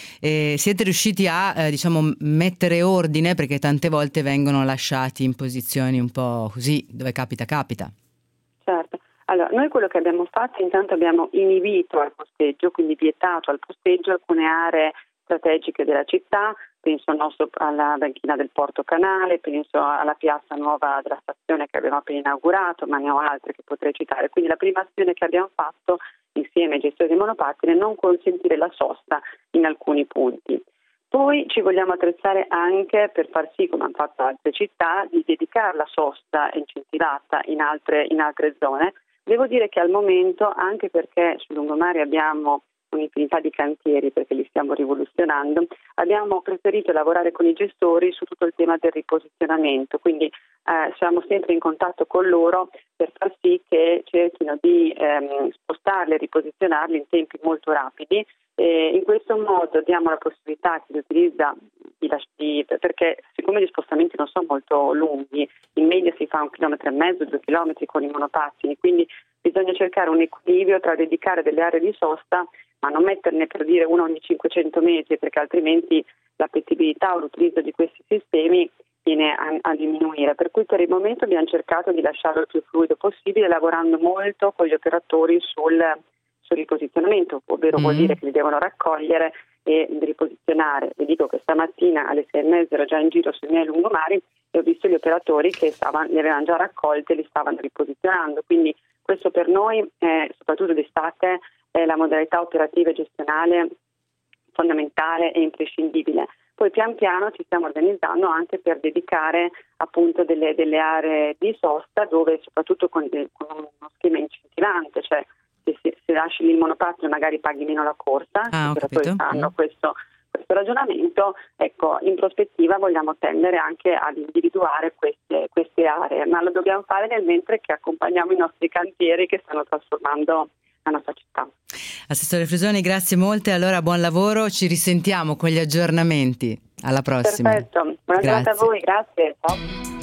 E siete riusciti a eh, diciamo mettere ordine, perché tante volte vengono lasciati in posizioni un po' così, dove capita capita. Certo. Allora, noi quello che abbiamo fatto, intanto abbiamo inibito al posteggio, quindi vietato al posteggio alcune aree strategiche della città, penso al nostro, alla banchina del Porto Canale, penso alla piazza nuova della stazione che abbiamo appena inaugurato, ma ne ho altre che potrei citare. Quindi la prima azione che abbiamo fatto insieme ai gestori dei monopattini è non consentire la sosta in alcuni punti. Poi ci vogliamo attrezzare anche per far sì, come hanno fatto altre città, di dedicare la sosta incentivata in altre, in altre zone. Devo dire che al momento, anche perché sul lungomare abbiamo un'infinità di cantieri, perché li stiamo rivoluzionando, abbiamo preferito lavorare con i gestori su tutto il tema del riposizionamento, quindi eh, siamo sempre in contatto con loro per far sì che cerchino di ehm, spostarli e riposizionarli in tempi molto rapidi. E in questo modo diamo la possibilità a chi li utilizza di, di, perché siccome gli spostamenti non sono molto lunghi, in media si fa un chilometro e mezzo, due chilometri con i monopattini, quindi bisogna cercare un equilibrio tra dedicare delle aree di sosta, ma non metterne per dire una ogni cinquecento metri, perché altrimenti l'appetibilità o l'utilizzo di questi sistemi viene a, a diminuire. Per cui per il momento abbiamo cercato di lasciarlo il più fluido possibile, lavorando molto con gli operatori sul riposizionamento, ovvero mm. vuol dire che li devono raccogliere e riposizionare. Vi dico che stamattina alle sei e mezza ero già in giro sui miei lungomari e ho visto gli operatori che stavano, li avevano già raccolti e li stavano riposizionando, quindi questo per noi, eh, soprattutto d'estate, è la modalità operativa e gestionale fondamentale e imprescindibile. Poi pian piano ci stiamo organizzando anche per dedicare appunto delle, delle aree di sosta dove soprattutto con, con uno schema incentivante, cioè se, se lasci il monopattino magari paghi meno la corsa, ah, i operatori fanno questo, questo questo ragionamento, ecco, in prospettiva vogliamo tendere anche ad individuare queste, queste aree, ma lo dobbiamo fare nel mentre che accompagniamo i nostri cantieri che stanno trasformando la nostra città. Assessore Frisoni, grazie molte, allora buon lavoro, ci risentiamo con gli aggiornamenti. Alla prossima. Perfetto, buona giornata a voi, grazie. Ciao.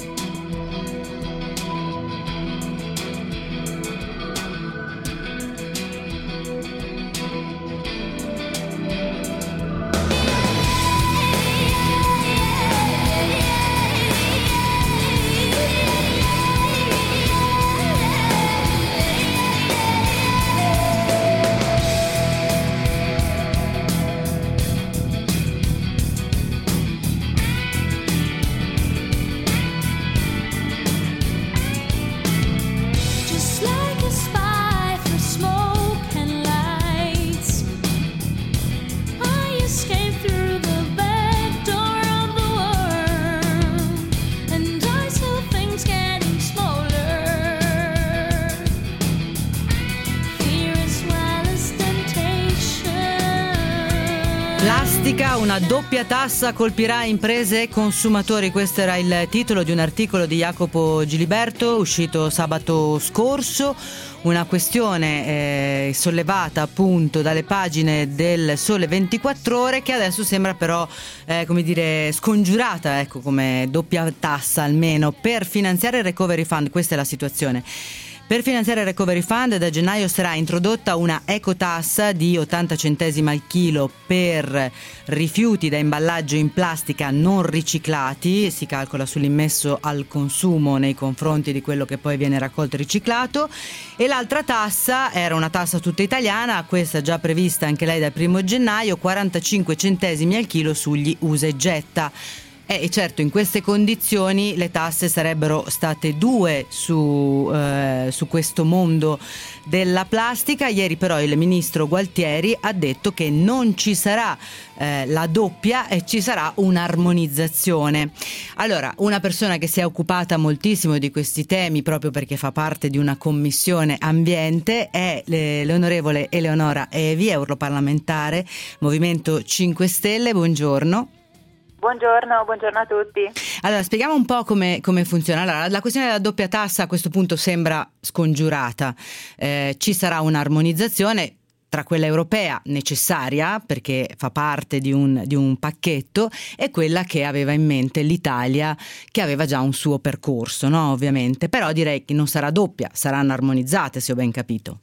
Plastica, una doppia tassa colpirà imprese e consumatori. Questo era il titolo di un articolo di Jacopo Giliberto uscito sabato scorso. Una questione eh, sollevata appunto dalle pagine del Sole ventiquattro Ore, che adesso sembra però eh, come dire scongiurata, ecco, come doppia tassa almeno per finanziare il Recovery Fund. Questa è la situazione. Per finanziare il Recovery Fund da gennaio sarà introdotta una ecotassa di ottanta centesimi al chilo per rifiuti da imballaggio in plastica non riciclati, si calcola sull'immesso al consumo nei confronti di quello che poi viene raccolto e riciclato, e l'altra tassa era una tassa tutta italiana, questa già prevista anche lei dal primo gennaio, quarantacinque centesimi al chilo sugli usa e getta. E certo, in queste condizioni le tasse sarebbero state due su, eh, su questo mondo della plastica. Ieri però il ministro Gualtieri ha detto che non ci sarà eh, la doppia e ci sarà un'armonizzazione. Allora, una persona che si è occupata moltissimo di questi temi proprio perché fa parte di una commissione ambiente è le, l'onorevole Eleonora Evi, europarlamentare Movimento cinque Stelle. Buongiorno. Buongiorno, buongiorno a tutti. Allora, spieghiamo un po' come, come funziona. Allora, la questione della doppia tassa a questo punto sembra scongiurata. Eh, ci sarà un'armonizzazione tra quella europea necessaria perché fa parte di un, di un pacchetto e quella che aveva in mente l'Italia, che aveva già un suo percorso, no? Ovviamente. Però direi che non sarà doppia, saranno armonizzate, se ho ben capito.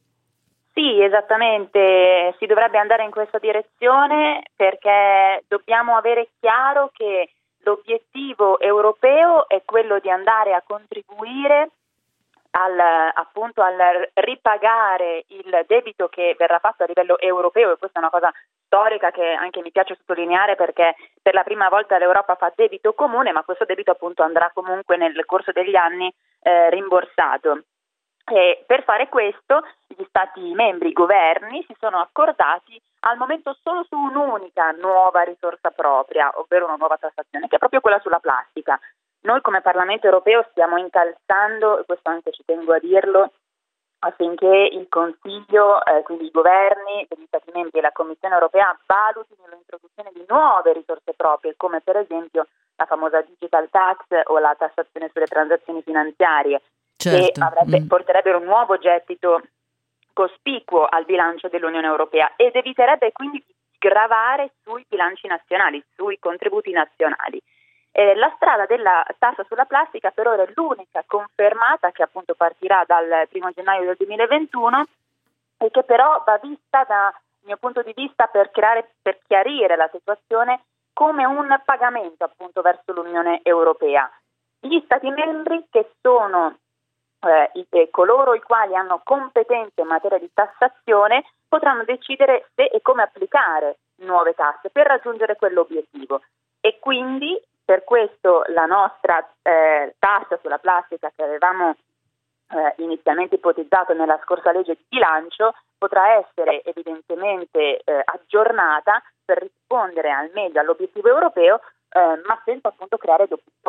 Sì, esattamente, si dovrebbe andare in questa direzione perché dobbiamo avere chiaro che l'obiettivo europeo è quello di andare a contribuire al, appunto al ripagare il debito che verrà fatto a livello europeo, e questa è una cosa storica che anche mi piace sottolineare perché per la prima volta l'Europa fa debito comune, ma questo debito appunto andrà comunque nel corso degli anni eh, rimborsato. E per fare questo gli Stati membri, i governi, si sono accordati al momento solo su un'unica nuova risorsa propria, ovvero una nuova tassazione, che è proprio quella sulla plastica. Noi come Parlamento europeo stiamo incalzando, e questo anche ci tengo a dirlo, affinché il Consiglio, eh, quindi i governi degli Stati membri e la Commissione europea valutino l'introduzione di nuove risorse proprie, come per esempio la famosa digital tax o la tassazione sulle transazioni finanziarie, certo. che avrebbe, mm. porterebbero un nuovo gettito cospicuo al bilancio dell'Unione Europea ed eviterebbe quindi di gravare sui bilanci nazionali, sui contributi nazionali. Eh, la strada della tassa sulla plastica per ora è l'unica confermata, che appunto partirà dal primo gennaio del duemilaventuno e che però va vista dal mio punto di vista per creare, per chiarire la situazione come un pagamento appunto verso l'Unione Europea. Gli Stati membri, che sono eh, i, eh, coloro i quali hanno competenze in materia di tassazione, potranno decidere se e come applicare nuove tasse per raggiungere quell'obiettivo. E quindi per questo la nostra eh, tassa sulla plastica che avevamo eh, inizialmente ipotizzato nella scorsa legge di bilancio potrà essere evidentemente eh, aggiornata per rispondere al meglio all'obiettivo europeo, eh, ma senza appunto creare doppioni.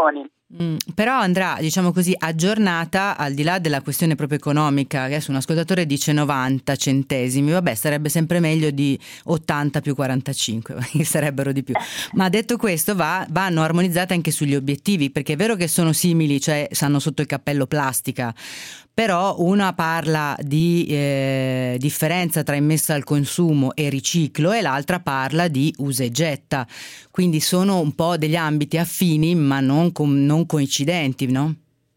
Mm, però andrà, diciamo così, aggiornata al di là della questione proprio economica. Adesso un ascoltatore dice novanta centesimi, vabbè, sarebbe sempre meglio di ottanta più quarantacinque, che sarebbero di più. Ma detto questo, va, vanno armonizzate anche sugli obiettivi, perché è vero che sono simili, cioè stanno sotto il cappello plastica, però una parla di eh, differenza tra immessa al consumo e riciclo e l'altra parla di usa e getta, quindi sono un po' degli ambiti affini ma non, com- non coincidenti, no?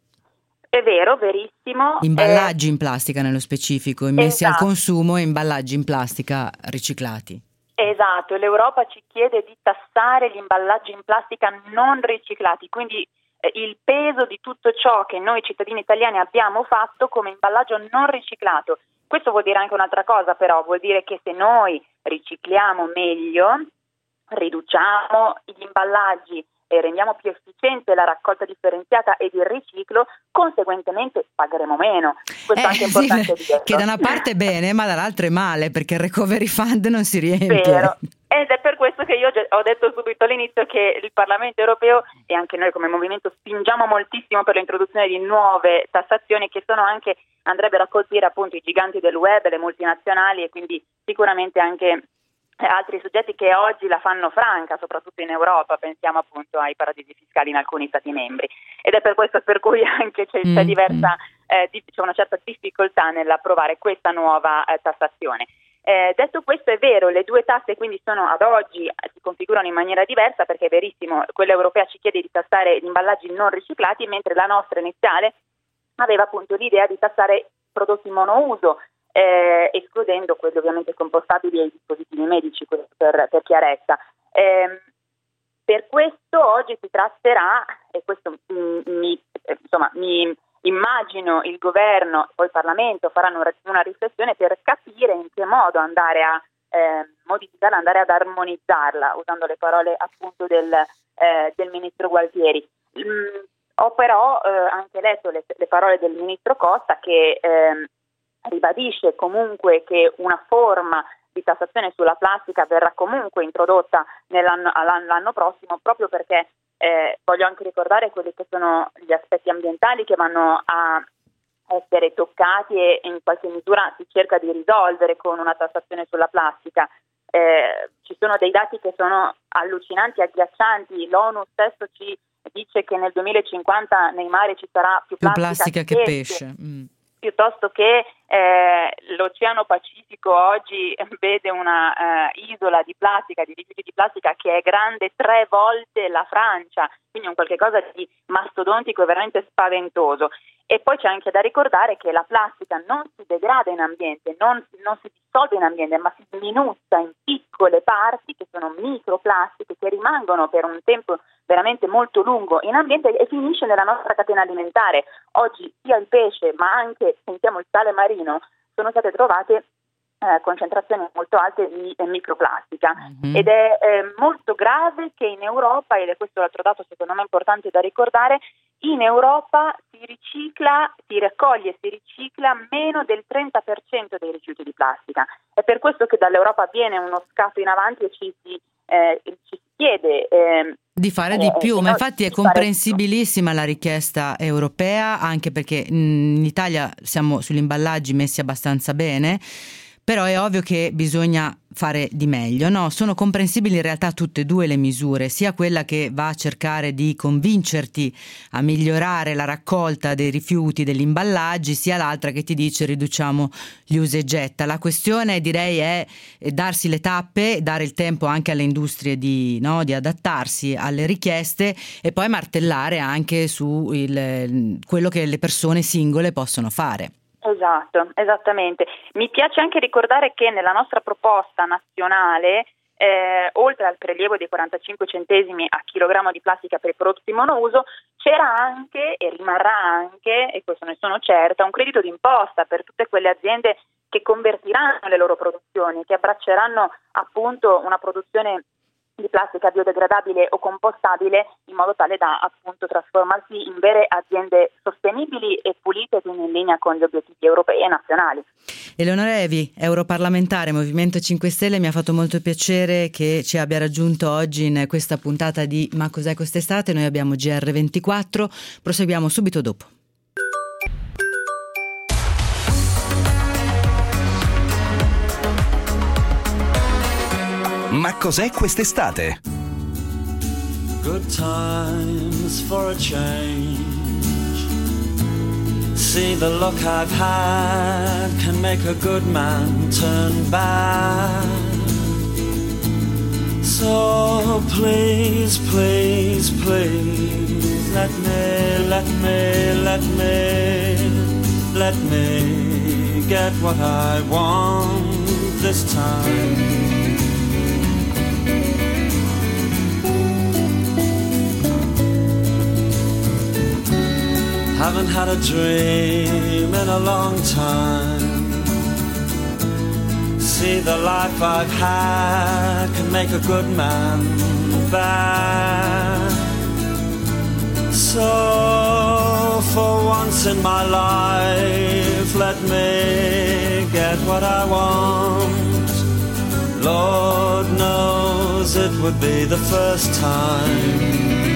È vero, verissimo. Imballaggi eh, in plastica nello specifico, immessi esatto. al consumo e imballaggi in plastica riciclati. Esatto, l'Europa ci chiede di tassare gli imballaggi in plastica non riciclati, quindi il peso di tutto ciò che noi cittadini italiani abbiamo fatto come imballaggio non riciclato. Questo vuol dire anche un'altra cosa, però vuol dire che se noi ricicliamo meglio, riduciamo gli imballaggi e rendiamo più efficiente la raccolta differenziata ed il riciclo, conseguentemente pagheremo meno. Questo eh, è anche importante sì, dirlo. che da una parte è bene ma dall'altra è male, perché il recovery fund non si riempie. Vero. Ed è per questo che io ho detto subito all'inizio che il Parlamento europeo e anche noi come movimento spingiamo moltissimo per l'introduzione di nuove tassazioni che sono anche, andrebbero a colpire appunto i giganti del web, le multinazionali e quindi sicuramente anche altri soggetti che oggi la fanno franca, soprattutto in Europa, pensiamo appunto ai paradisi fiscali in alcuni stati membri. Ed è per questo per cui anche c'è, c'è diversa, eh, c'è una certa difficoltà nell'approvare questa nuova eh, tassazione. Eh, detto questo, è vero, le due tasse quindi sono ad oggi eh, si configurano in maniera diversa, perché è verissimo, quella europea ci chiede di tassare gli imballaggi non riciclati, mentre la nostra iniziale aveva appunto l'idea di tassare prodotti monouso, eh, escludendo quelli ovviamente compostabili e i dispositivi medici, per, per chiarezza. Eh, per questo oggi si tratterà, e questo mm, mi, insomma, mi immagino il governo e poi il Parlamento faranno una riflessione per capire in che modo andare a eh, modificarla, andare ad armonizzarla, usando le parole appunto del, eh, del ministro Gualtieri. Mm, ho però eh, anche letto le, le parole del ministro Costa che eh, ribadisce comunque che una forma di tassazione sulla plastica verrà comunque introdotta nell'anno, l'anno prossimo, proprio perché eh, voglio anche ricordare quelli che sono gli aspetti ambientali che vanno a essere toccati e in qualche misura si cerca di risolvere con una tassazione sulla plastica. Eh, ci sono dei dati che sono allucinanti, agghiaccianti. L'ONU stesso ci dice che nel duemilacinquanta nei mari ci sarà più, più plastica, plastica che pesce. pesce. Mm. Piuttosto che eh, l'Oceano Pacifico oggi vede una eh, isola di plastica, di rifiuti di plastica che è grande tre volte la Francia, quindi un qualche cosa di mastodontico e veramente spaventoso. E poi c'è anche da ricordare che la plastica non si degrada in ambiente, non, non si dissolve in ambiente, ma si sminuzza in piccole parti che sono microplastiche che rimangono per un tempo veramente molto lungo in ambiente e finisce nella nostra catena alimentare. Oggi sia il pesce ma anche, sentiamo, il sale marino, sono state trovate eh, concentrazioni molto alte di eh, microplastica mm-hmm. ed è eh, molto grave che in Europa, ed è questo l'altro dato secondo me importante da ricordare, in Europa si ricicla, si raccoglie, si ricicla meno del trenta per cento dei rifiuti di plastica. È per questo che dall'Europa viene uno scatto in avanti e ci si, eh, ci si chiede eh, di fare di più, ma infatti è comprensibilissima la richiesta europea, anche perché in Italia siamo sugli imballaggi messi abbastanza bene, però è ovvio che bisogna fare di meglio, no? Sono comprensibili in realtà tutte e due le misure, sia quella che va a cercare di convincerti a migliorare la raccolta dei rifiuti, degli imballaggi, sia l'altra che ti dice riduciamo gli usa e getta. La questione, direi, è darsi le tappe, dare il tempo anche alle industrie di, no, di adattarsi alle richieste e poi martellare anche su il, quello che le persone singole possono fare. Esatto, esattamente. Mi piace anche ricordare che nella nostra proposta nazionale, eh, oltre al prelievo dei quarantacinque centesimi a chilogrammo di plastica per i prodotti monouso, c'era anche e rimarrà anche, e questo ne sono certa, un credito d'imposta per tutte quelle aziende che convertiranno le loro produzioni, che abbracceranno appunto una produzione di plastica biodegradabile o compostabile, in modo tale da appunto trasformarsi in vere aziende sostenibili e pulite, quindi in linea con gli obiettivi europei e nazionali. Eleonora Evi, europarlamentare Movimento cinque Stelle, mi ha fatto molto piacere che ci abbia raggiunto oggi in questa puntata di Ma cos'è quest'estate? Noi abbiamo G R ventiquattro, proseguiamo subito dopo. Ma cos'è quest'estate? Good times for a change. See, the look I've had can make a good man turn bad. So please, please, please, let me, let me, let me, let me get what I want this time. Haven't had a dream in a long time. See, the life I've had can make a good man bad. So for once in my life, let me get what I want. Lord knows it would be the first time.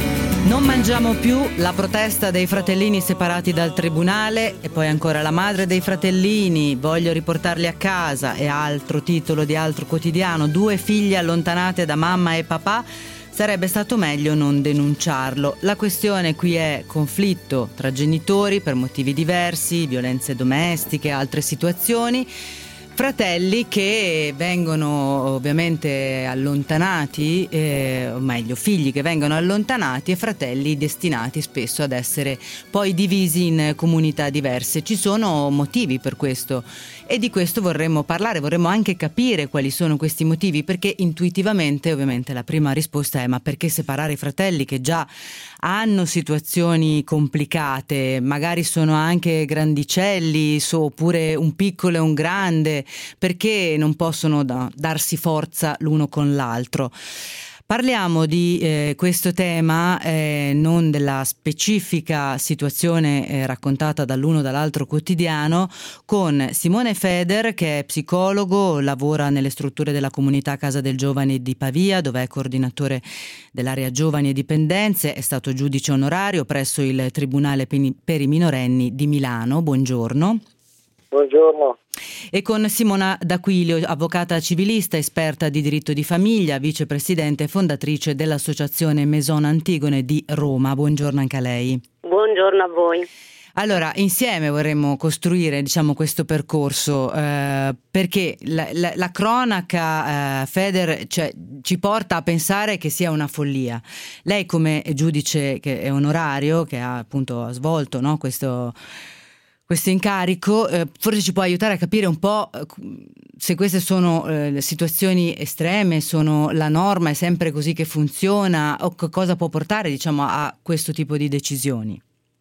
Non mangiamo più, la protesta dei fratellini separati dal tribunale, e poi ancora la madre dei fratellini, voglio riportarli a casa, e altro titolo di altro quotidiano, due figlie allontanate da mamma e papà, sarebbe stato meglio non denunciarlo. La questione qui è conflitto tra genitori per motivi diversi, violenze domestiche, altre situazioni. Fratelli che vengono ovviamente allontanati, eh, o meglio figli che vengono allontanati e fratelli destinati spesso ad essere poi divisi in comunità diverse. Ci sono motivi per questo e di questo vorremmo parlare, vorremmo anche capire quali sono questi motivi, perché intuitivamente ovviamente la prima risposta è: ma perché separare i fratelli che già hanno situazioni complicate, magari sono anche grandicelli, so, oppure un piccolo e un grande, perché non possono da, darsi forza l'uno con l'altro? Parliamo di eh, questo tema, eh, non della specifica situazione eh, raccontata dall'uno o dall'altro quotidiano, con Simone Feder, che è psicologo, lavora nelle strutture della comunità Casa del Giovane di Pavia, dove è coordinatore dell'area giovani e dipendenze, è stato giudice onorario presso il Tribunale per i minorenni di Milano. Buongiorno. Buongiorno. E con Simona D'Aquilio, avvocata civilista, esperta di diritto di famiglia, vicepresidente e fondatrice dell'associazione Maison Antigone di Roma. Buongiorno anche a lei. Buongiorno a voi. Allora, insieme vorremmo costruire, diciamo, questo percorso, eh, perché la, la, la cronaca, eh, Feder, cioè, ci porta a pensare che sia una follia. Lei, come giudice che è onorario, che ha appunto svolto, no, questo... questo incarico, eh, forse ci può aiutare a capire un po' eh, se queste sono eh, situazioni estreme, sono la norma, è sempre così che funziona, o che cosa può portare, diciamo, a questo tipo di decisioni.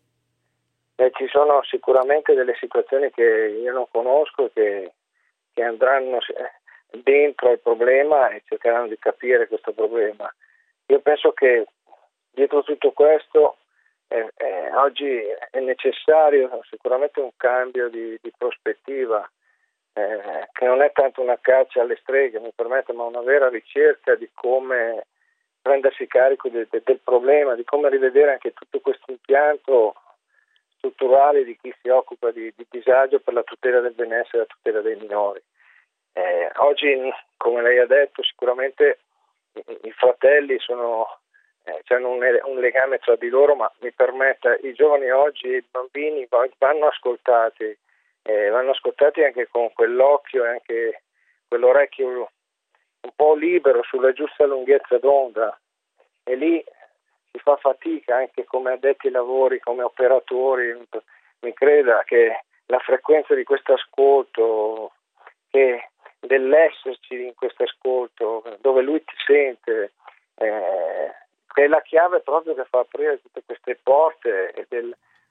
Eh, ci sono sicuramente delle situazioni che io non conosco e che, che andranno dentro al problema e cercheranno di capire questo problema. Io penso che dietro tutto questo Eh, eh, oggi è necessario sicuramente un cambio di, di prospettiva, eh, che non è tanto una caccia alle streghe, mi permette, ma una vera ricerca di come prendersi carico de, de, del problema, di come rivedere anche tutto questo impianto strutturale di chi si occupa di, di disagio per la tutela del benessere e la tutela dei minori. Eh, oggi, come lei ha detto, sicuramente i, i fratelli sono... Eh, c'è un, un legame tra di loro, ma mi permetta, i giovani oggi, i bambini vanno ascoltati, eh, vanno ascoltati anche con quell'occhio e anche quell'orecchio un po' libero sulla giusta lunghezza d'onda, e lì si fa fatica anche come addetti ai lavori, come operatori. Mi creda che la frequenza di questo ascolto, che dell'esserci in questo ascolto, dove lui ti sente, eh, che è la chiave proprio che fa aprire tutte queste porte del,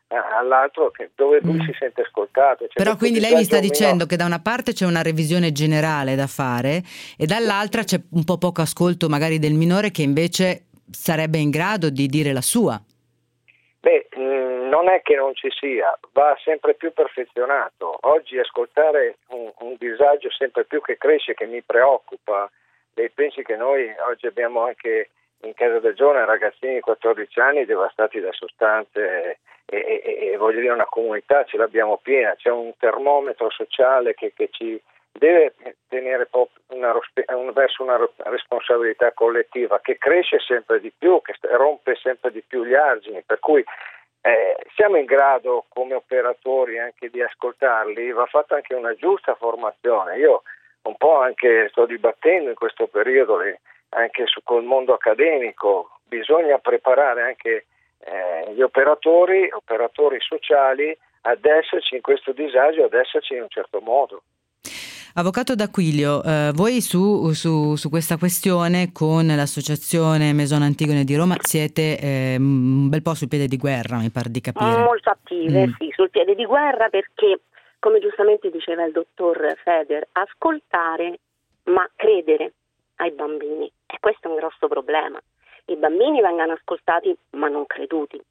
all'altro che, dove lui mm. si sente ascoltato. Cioè, però quindi lei mi sta dicendo minore. Che da una parte c'è una revisione generale da fare e dall'altra c'è un po' poco ascolto magari del minore che invece sarebbe in grado di dire la sua. Beh, mh, non è che non ci sia, va sempre più perfezionato. Oggi ascoltare un, un disagio sempre più che cresce, che mi preoccupa. E pensi che noi oggi abbiamo anche in casa del giovane ragazzini di quattordici anni devastati da sostanze e, e, e voglio dire una comunità ce l'abbiamo piena, c'è un termometro sociale che, che ci deve tenere una, una, verso una responsabilità collettiva che cresce sempre di più, che rompe sempre di più gli argini, per cui eh, siamo in grado come operatori anche di ascoltarli, va fatta anche una giusta formazione. Io un po' anche sto dibattendo in questo periodo anche su col mondo accademico, bisogna preparare anche eh, gli operatori, operatori sociali ad esserci in questo disagio, ad esserci in un certo modo. Avvocato D'Aquilio, eh, voi su, su, su questa questione con l'associazione Maison Antigone di Roma siete eh, un bel po' sul piede di guerra, mi pare di capire. Molto attive, mm. sì, sul piede di guerra perché, come giustamente diceva il dottor Feder, ascoltare ma credere ai bambini, e questo è un grosso problema. I bambini vengono ascoltati ma non creduti.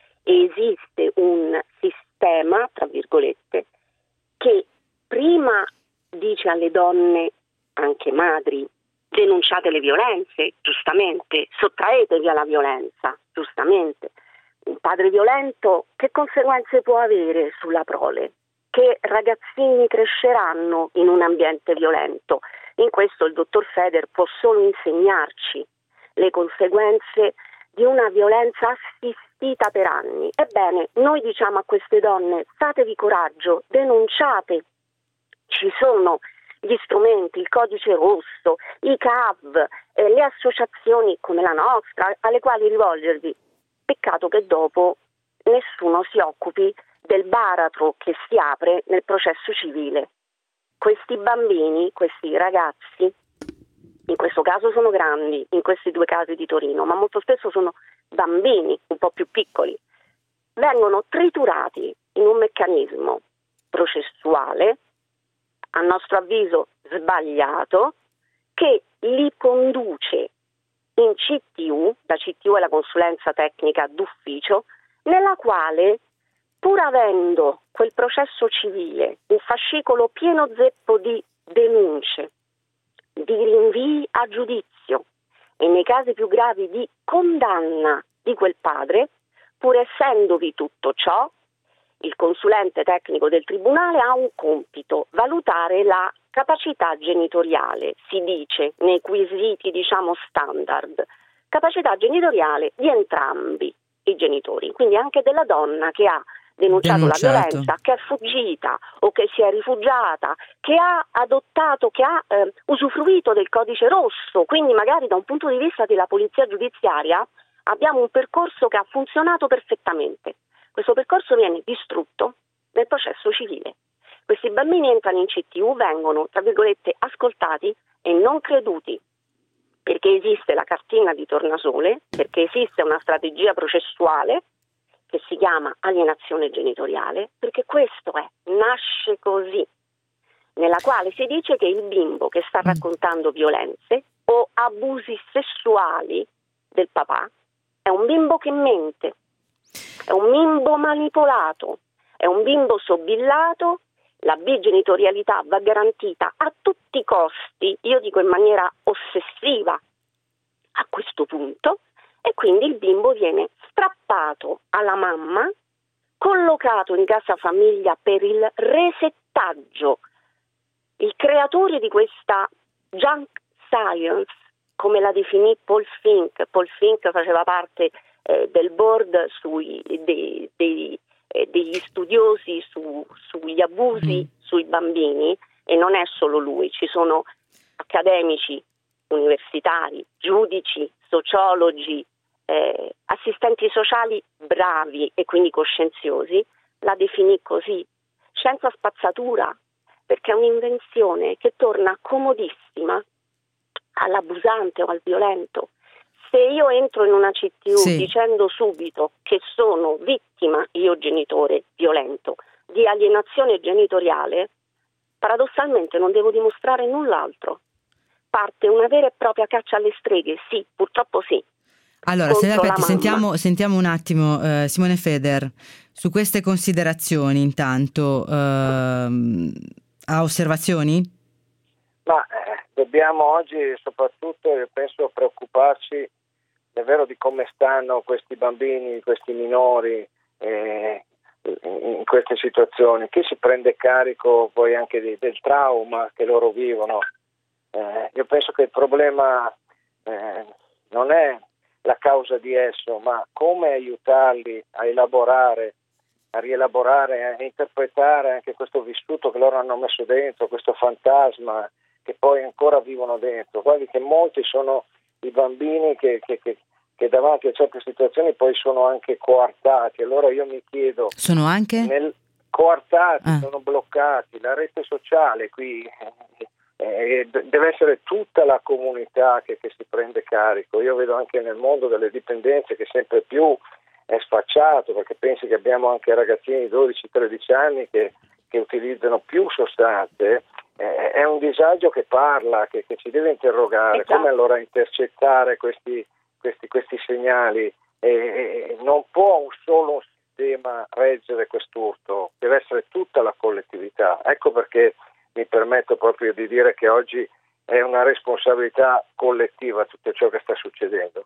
Esiste un sistema, tra virgolette, che prima dice alle donne, anche madri, denunciate le violenze, giustamente, sottraetevi alla violenza, giustamente. Un padre violento che conseguenze può avere sulla prole? Che ragazzini cresceranno in un ambiente violento? In questo il dottor Feder può solo insegnarci le conseguenze di una violenza assistita per anni. Ebbene, noi diciamo a queste donne, fatevi coraggio, denunciate. Ci sono gli strumenti, il codice rosso, i C A V, eh, le associazioni come la nostra alle quali rivolgervi. Peccato che dopo nessuno si occupi del baratro che si apre nel processo civile. Questi bambini, questi ragazzi, in questo caso sono grandi, in questi due casi di Torino, ma molto spesso sono bambini un po' più piccoli, vengono triturati in un meccanismo processuale, a nostro avviso sbagliato, che li conduce in C T U, la C T U è la consulenza tecnica d'ufficio, nella quale, pur avendo quel processo civile, un fascicolo pieno zeppo di denunce, di rinvii a giudizio e nei casi più gravi di condanna di quel padre, pur essendovi tutto ciò, il consulente tecnico del tribunale ha un compito, valutare la capacità genitoriale, si dice nei quesiti diciamo standard, capacità genitoriale di entrambi i genitori, quindi anche della donna che ha denunciato, denunciato la violenza, che è fuggita o che si è rifugiata, che ha adottato, che ha eh, usufruito del codice rosso, quindi magari da un punto di vista della polizia giudiziaria abbiamo un percorso che ha funzionato perfettamente. Questo percorso viene distrutto nel processo civile. Questi bambini entrano in C T U, vengono, tra virgolette, ascoltati e non creduti, perché esiste la cartina di tornasole, perché esiste una strategia processuale che si chiama alienazione genitoriale, perché questo è, nasce così, nella quale si dice che il bimbo che sta raccontando violenze o abusi sessuali del papà è un bimbo che mente, è un bimbo manipolato, è un bimbo sobillato, la bigenitorialità va garantita a tutti i costi, io dico in maniera ossessiva a questo punto, e quindi il bimbo viene strappato alla mamma, collocato in casa famiglia per il resettaggio. Il creatore di questa junk science, come la definì Paul Fink, Paul Fink faceva parte eh, del board sui, dei, dei, eh, degli studiosi su, sugli abusi mm. sui bambini, e non è solo lui, ci sono accademici, universitari, giudici, sociologi, eh, assistenti sociali bravi e quindi coscienziosi, la definì così, scienza spazzatura, perché è un'invenzione che torna comodissima all'abusante o al violento, Se io entro in una C T U sì. dicendo subito che sono vittima, io genitore violento, di alienazione genitoriale, paradossalmente non devo dimostrare null'altro. Parte una vera e propria caccia alle streghe, sì, purtroppo sì. Allora, se, aspetti, sentiamo, sentiamo un attimo eh, Simone Feder, su queste considerazioni intanto, ehm, ha osservazioni? Ma eh, dobbiamo oggi soprattutto, io penso, preoccuparci davvero di come stanno questi bambini, questi minori eh, in queste situazioni. Chi si prende carico poi anche di, del trauma che loro vivono? Eh, io penso che il problema eh, non è la causa di esso, ma come aiutarli a elaborare, a rielaborare, a interpretare anche questo vissuto che loro hanno messo dentro, questo fantasma che poi ancora vivono dentro. Guardi che molti sono i bambini che, che, che, che davanti a certe situazioni poi sono anche coartati. Allora io mi chiedo... Sono anche? Nel, coartati, ah. sono bloccati, la rete sociale qui... Eh, deve essere tutta la comunità che, che si prende carico. Io vedo anche nel mondo delle dipendenze che sempre più è sfacciato, perché pensi che abbiamo anche ragazzini di dodici tredici anni che, che utilizzano più sostanze. Eh, è un disagio che parla, che, che ci deve interrogare. Esatto. Come allora intercettare questi, questi, questi segnali? Eh, eh, non può un solo sistema reggere quest'urto, deve essere tutta la collettività. Ecco perché mi permetto proprio di dire che oggi è una responsabilità collettiva tutto ciò che sta succedendo.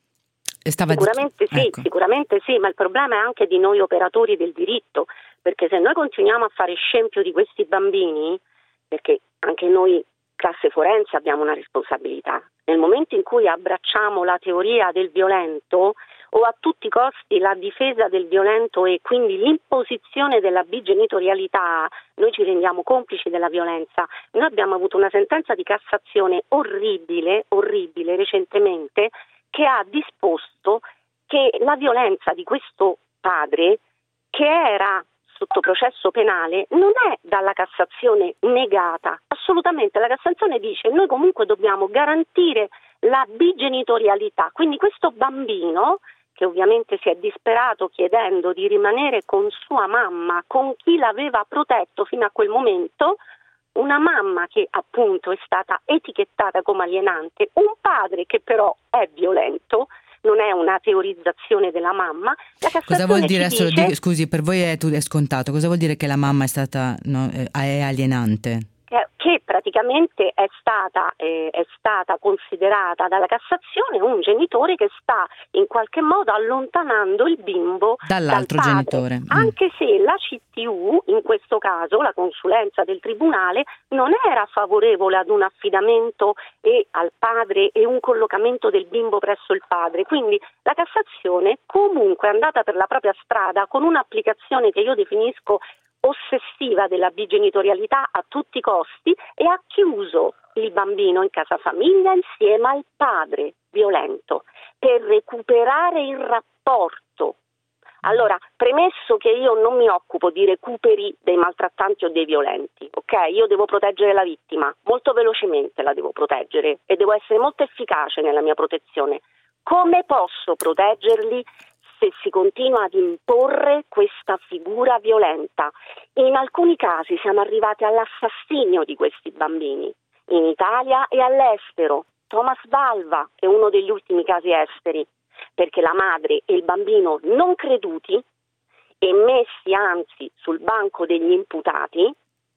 Stava sicuramente sì, ecco. sicuramente sì, ma il problema è anche di noi operatori del diritto, perché se noi continuiamo a fare scempio di questi bambini, perché anche noi classe forense abbiamo una responsabilità, nel momento in cui abbracciamo la teoria del violento o a tutti i costi la difesa del violento e quindi l'imposizione della bigenitorialità, noi ci rendiamo complici della violenza. Noi abbiamo avuto una sentenza di Cassazione orribile, orribile recentemente, che ha disposto che la violenza di questo padre, che era sotto processo penale, non è dalla Cassazione negata, assolutamente. La Cassazione dice noi comunque dobbiamo garantire la bigenitorialità, quindi questo bambino che ovviamente si è disperato chiedendo di rimanere con sua mamma, con chi l'aveva protetto fino a quel momento, una mamma che appunto è stata etichettata come alienante, un padre che però è violento, non è una teorizzazione della mamma. La cosa vuol dire, dice, dico, scusi, per voi è, è scontato, cosa vuol dire che la mamma è stata no, è alienante? Che praticamente è stata, eh, è stata considerata dalla Cassazione un genitore che sta in qualche modo allontanando il bimbo dall'altro dal genitore. Mm. Anche se la C T U, in questo caso la consulenza del tribunale, non era favorevole ad un affidamento e al padre e un collocamento del bimbo presso il padre. Quindi la Cassazione comunque è andata per la propria strada con un'applicazione che io definisco ossessiva della bigenitorialità a tutti i costi e ha chiuso il bambino in casa famiglia insieme al padre violento per recuperare il rapporto. Allora, premesso che io non mi occupo di recuperi dei maltrattanti o dei violenti, ok? Io devo proteggere la vittima, molto velocemente la devo proteggere e devo essere molto efficace nella mia protezione. Come posso proteggerli se si continua ad imporre questa figura violenta? In alcuni casi siamo arrivati all'assassinio di questi bambini, in Italia e all'estero. Thomas Valva è uno degli ultimi casi esteri, perché la madre e il bambino non creduti e messi anzi sul banco degli imputati,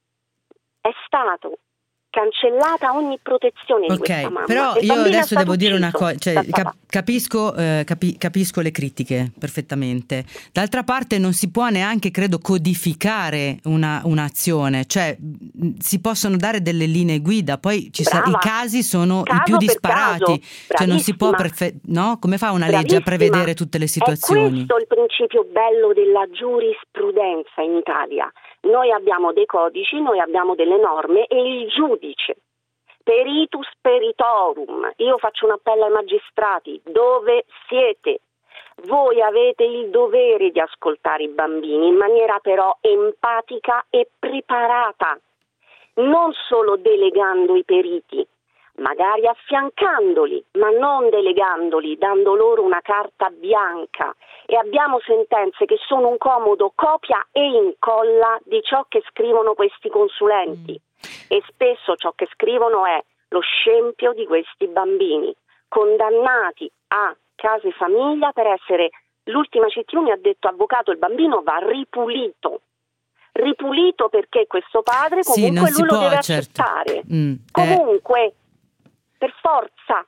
è stato cancellata ogni protezione di okay, questa mamma. Però io adesso devo dire una cosa, cioè, cap- capisco, eh, capi- capisco le critiche perfettamente. D'altra parte non si può neanche, credo, codificare una, un'azione, cioè si possono dare delle linee guida, poi ci sa- i casi sono caso i più disparati, cioè non si può prefe- no? Come fa una legge a prevedere tutte le situazioni? È questo il principio bello della giurisprudenza in Italia. Noi abbiamo dei codici, noi abbiamo delle norme e il giudice, peritus peritorum, io faccio un appello ai magistrati, dove siete? Voi avete il dovere di ascoltare i bambini in maniera però empatica e preparata, non solo delegando i periti, magari affiancandoli, ma non delegandoli, dando loro una carta bianca. E abbiamo sentenze che sono un comodo copia e incolla di ciò che scrivono questi consulenti. Mm. E spesso ciò che scrivono è lo scempio di questi bambini, condannati a casa e famiglia per essere, l'ultima C T U mi ha detto, avvocato, il bambino va ripulito. Ripulito perché questo padre comunque sì, lui lo può, deve certo. accettare. Mm, comunque, eh. per forza.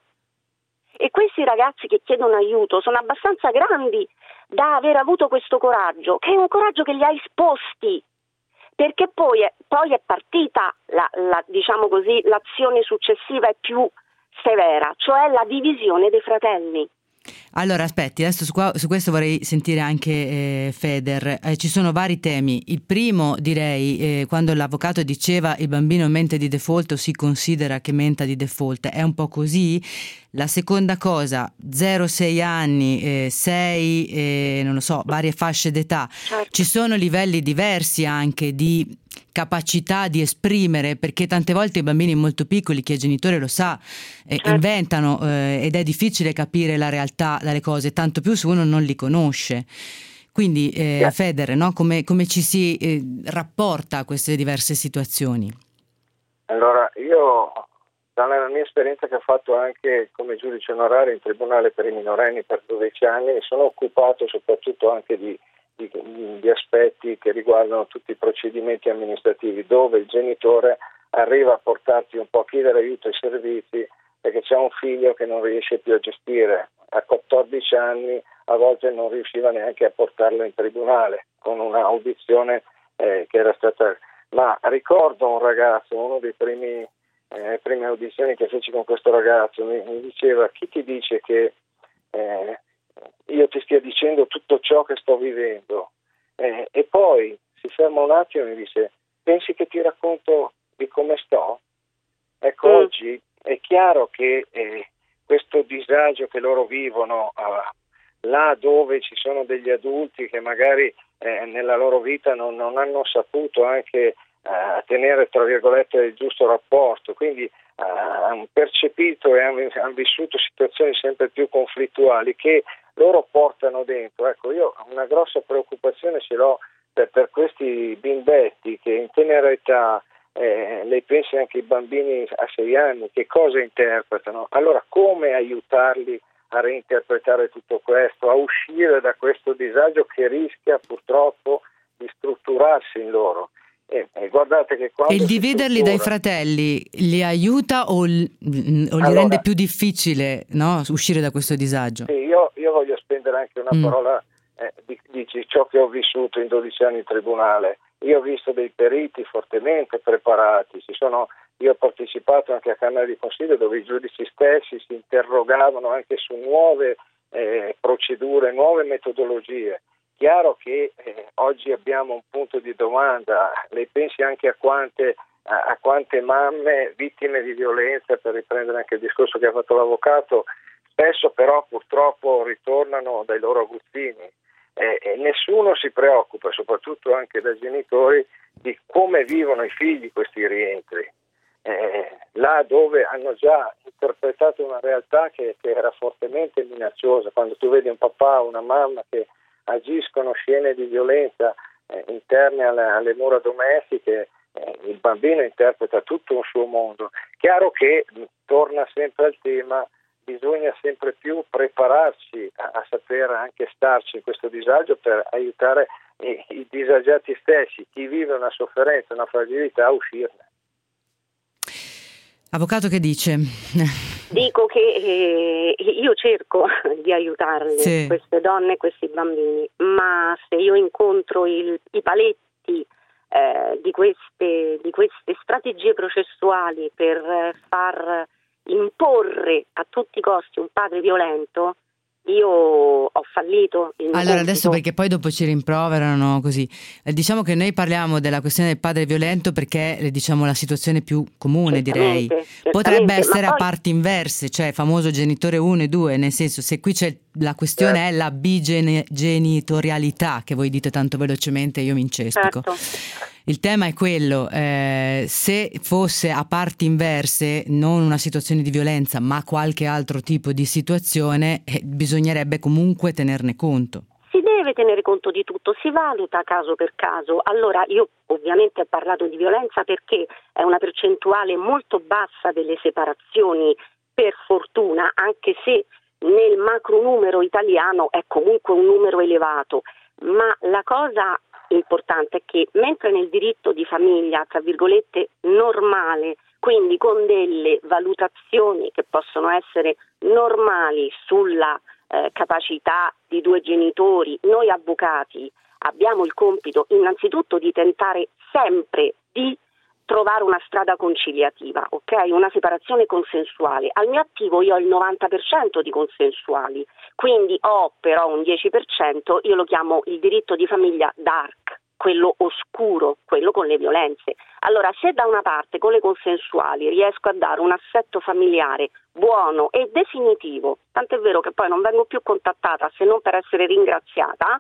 E questi ragazzi che chiedono aiuto sono abbastanza grandi da aver avuto questo coraggio, che è un coraggio che li ha esposti, perché poi è, poi è partita la, la, diciamo così, l'azione successiva è più severa, cioè la divisione dei fratelli. Allora aspetti, adesso su, qua, su questo vorrei sentire anche eh, Feder. Eh, ci sono vari temi. Il primo, direi, eh, quando l'avvocato diceva il bambino mente di default o si considera che menta di default, è un po' così. La seconda cosa, zero sei anni, eh, sei, eh, non lo so, varie fasce d'età. Certo. Ci sono livelli diversi anche di capacità di esprimere, perché tante volte i bambini molto piccoli, chi è genitore lo sa, eh, certo. inventano eh, ed è difficile capire la realtà dalle cose, tanto più se uno non li conosce. Quindi eh, yeah. Feder, no? come, come ci si eh, rapporta a queste diverse situazioni? Allora, io dalla mia esperienza che ho fatto anche come giudice onorario in tribunale per i minorenni per dodici anni, mi sono occupato soprattutto anche di Di, di aspetti che riguardano tutti i procedimenti amministrativi, dove il genitore arriva a portarti un po' a chiedere aiuto ai servizi perché c'è un figlio che non riesce più a gestire. A quattordici anni a volte non riusciva neanche a portarlo in tribunale con un'audizione eh, che era stata... Ma ricordo un ragazzo, uno dei primi eh, prime audizioni che feci con questo ragazzo, mi, mi diceva: chi ti dice che eh, io ti stia dicendo tutto ciò che sto vivendo? Eh, e poi si ferma un attimo e mi dice: pensi che ti racconto di come sto? Ecco, mm. oggi è chiaro che eh, questo disagio che loro vivono eh, là dove ci sono degli adulti che magari eh, nella loro vita non, non hanno saputo anche eh, tenere, tra virgolette, il giusto rapporto, quindi hanno percepito e hanno vissuto situazioni sempre più conflittuali che loro portano dentro. Ecco, io una grossa preoccupazione ce l'ho per, per questi bimbetti che in tenera età, eh, lei pensa anche ai bambini a sei anni, che cosa interpretano. Allora, come aiutarli a reinterpretare tutto questo, a uscire da questo disagio che rischia purtroppo di strutturarsi in loro? E, e guardate che quando e il dividerli struttura... dai fratelli li aiuta o, l, o li allora, rende più difficile, no, uscire da questo disagio? Sì, io, io voglio spendere anche una mm. parola eh, di, di ciò che ho vissuto in dodici anni in tribunale. Io ho visto dei periti fortemente preparati, ci sono, io ho partecipato anche a Camera di Consiglio dove i giudici stessi si interrogavano anche su nuove eh, procedure, nuove metodologie. Chiaro che eh, oggi abbiamo un punto di domanda, lei pensi anche a quante, a, a quante mamme vittime di violenza, per riprendere anche il discorso che ha fatto l'avvocato, spesso però purtroppo ritornano dai loro aguzzini eh, e nessuno si preoccupa, soprattutto anche dai genitori, di come vivono i figli questi rientri, eh, là dove hanno già interpretato una realtà che, che era fortemente minacciosa. Quando tu vedi un papà o una mamma che agiscono scene di violenza eh, interne alle, alle mura domestiche, eh, il bambino interpreta tutto un suo mondo. Chiaro che mh, torna sempre al tema, bisogna sempre più prepararci a, a saper anche starci in questo disagio per aiutare i, i disagiati stessi, chi vive una sofferenza, una fragilità, a uscirne. Avvocato, che dice? Dico che eh, io cerco di aiutarle, sì. queste donne e questi bambini, ma se io incontro il, i paletti eh, di, queste, di queste strategie processuali per far imporre a tutti i costi un padre violento, io ho fallito il mio allora compito. Adesso, perché poi dopo ci rimproverano così, eh, diciamo che noi parliamo della questione del padre violento perché è, diciamo, la situazione più comune, certamente, direi certamente, potrebbe essere poi... a parti inverse, cioè famoso genitore uno e due, nel senso, se qui c'è il la questione è la bigenitorialità, che voi dite tanto velocemente, io mi incespico. Certo. Il tema è quello, eh, se fosse a parti inverse, non una situazione di violenza, ma qualche altro tipo di situazione, eh, bisognerebbe comunque tenerne conto. Si deve tenere conto di tutto, si valuta caso per caso. Allora, io ovviamente ho parlato di violenza perché è una percentuale molto bassa delle separazioni, per fortuna, anche se nel macro numero italiano è comunque un numero elevato, ma la cosa importante è che mentre nel diritto di famiglia, tra virgolette, normale, quindi con delle valutazioni che possono essere normali sulla eh, capacità di due genitori, noi avvocati abbiamo il compito innanzitutto di tentare sempre di trovare una strada conciliativa, ok? Una separazione consensuale. Al mio attivo io ho il novanta per cento di consensuali, quindi ho però un dieci per cento, io lo chiamo il diritto di famiglia dark, quello oscuro, quello con le violenze. Allora, se da una parte con le consensuali riesco a dare un assetto familiare buono e definitivo, tant'è vero che poi non vengo più contattata se non per essere ringraziata,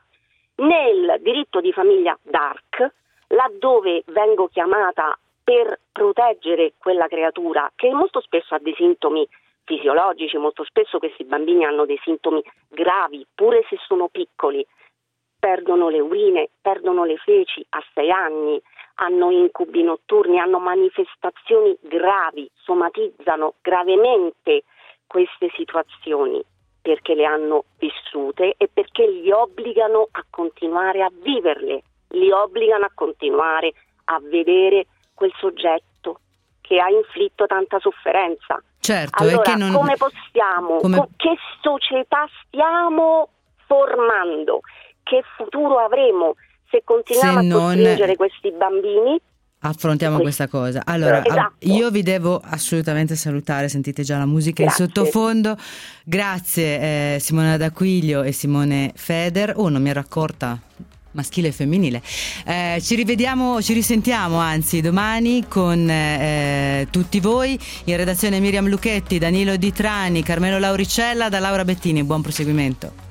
nel diritto di famiglia dark, laddove vengo chiamata per proteggere quella creatura che molto spesso ha dei sintomi fisiologici, molto spesso questi bambini hanno dei sintomi gravi, pure se sono piccoli, perdono le urine, perdono le feci a sei anni, hanno incubi notturni, hanno manifestazioni gravi, somatizzano gravemente queste situazioni perché le hanno vissute e perché li obbligano a continuare a viverle, li obbligano a continuare a vedere quel soggetto che ha inflitto tanta sofferenza. Certo, allora, è che non... come possiamo, come... co- che società stiamo formando? Che futuro avremo se continuiamo se a non... costringere questi bambini? Affrontiamo questa cosa. Allora, esatto. io vi devo assolutamente salutare, sentite già la musica Grazie. in sottofondo. Grazie eh, Simona D'Aquilio e Simone Feder. Oh, non mi ero accorta, maschile e femminile. Eh, ci rivediamo, ci risentiamo anzi domani con eh, tutti voi. In redazione Miriam Lucchetti, Danilo Di Trani, Carmelo Lauricella, da Laura Bettini. Buon proseguimento.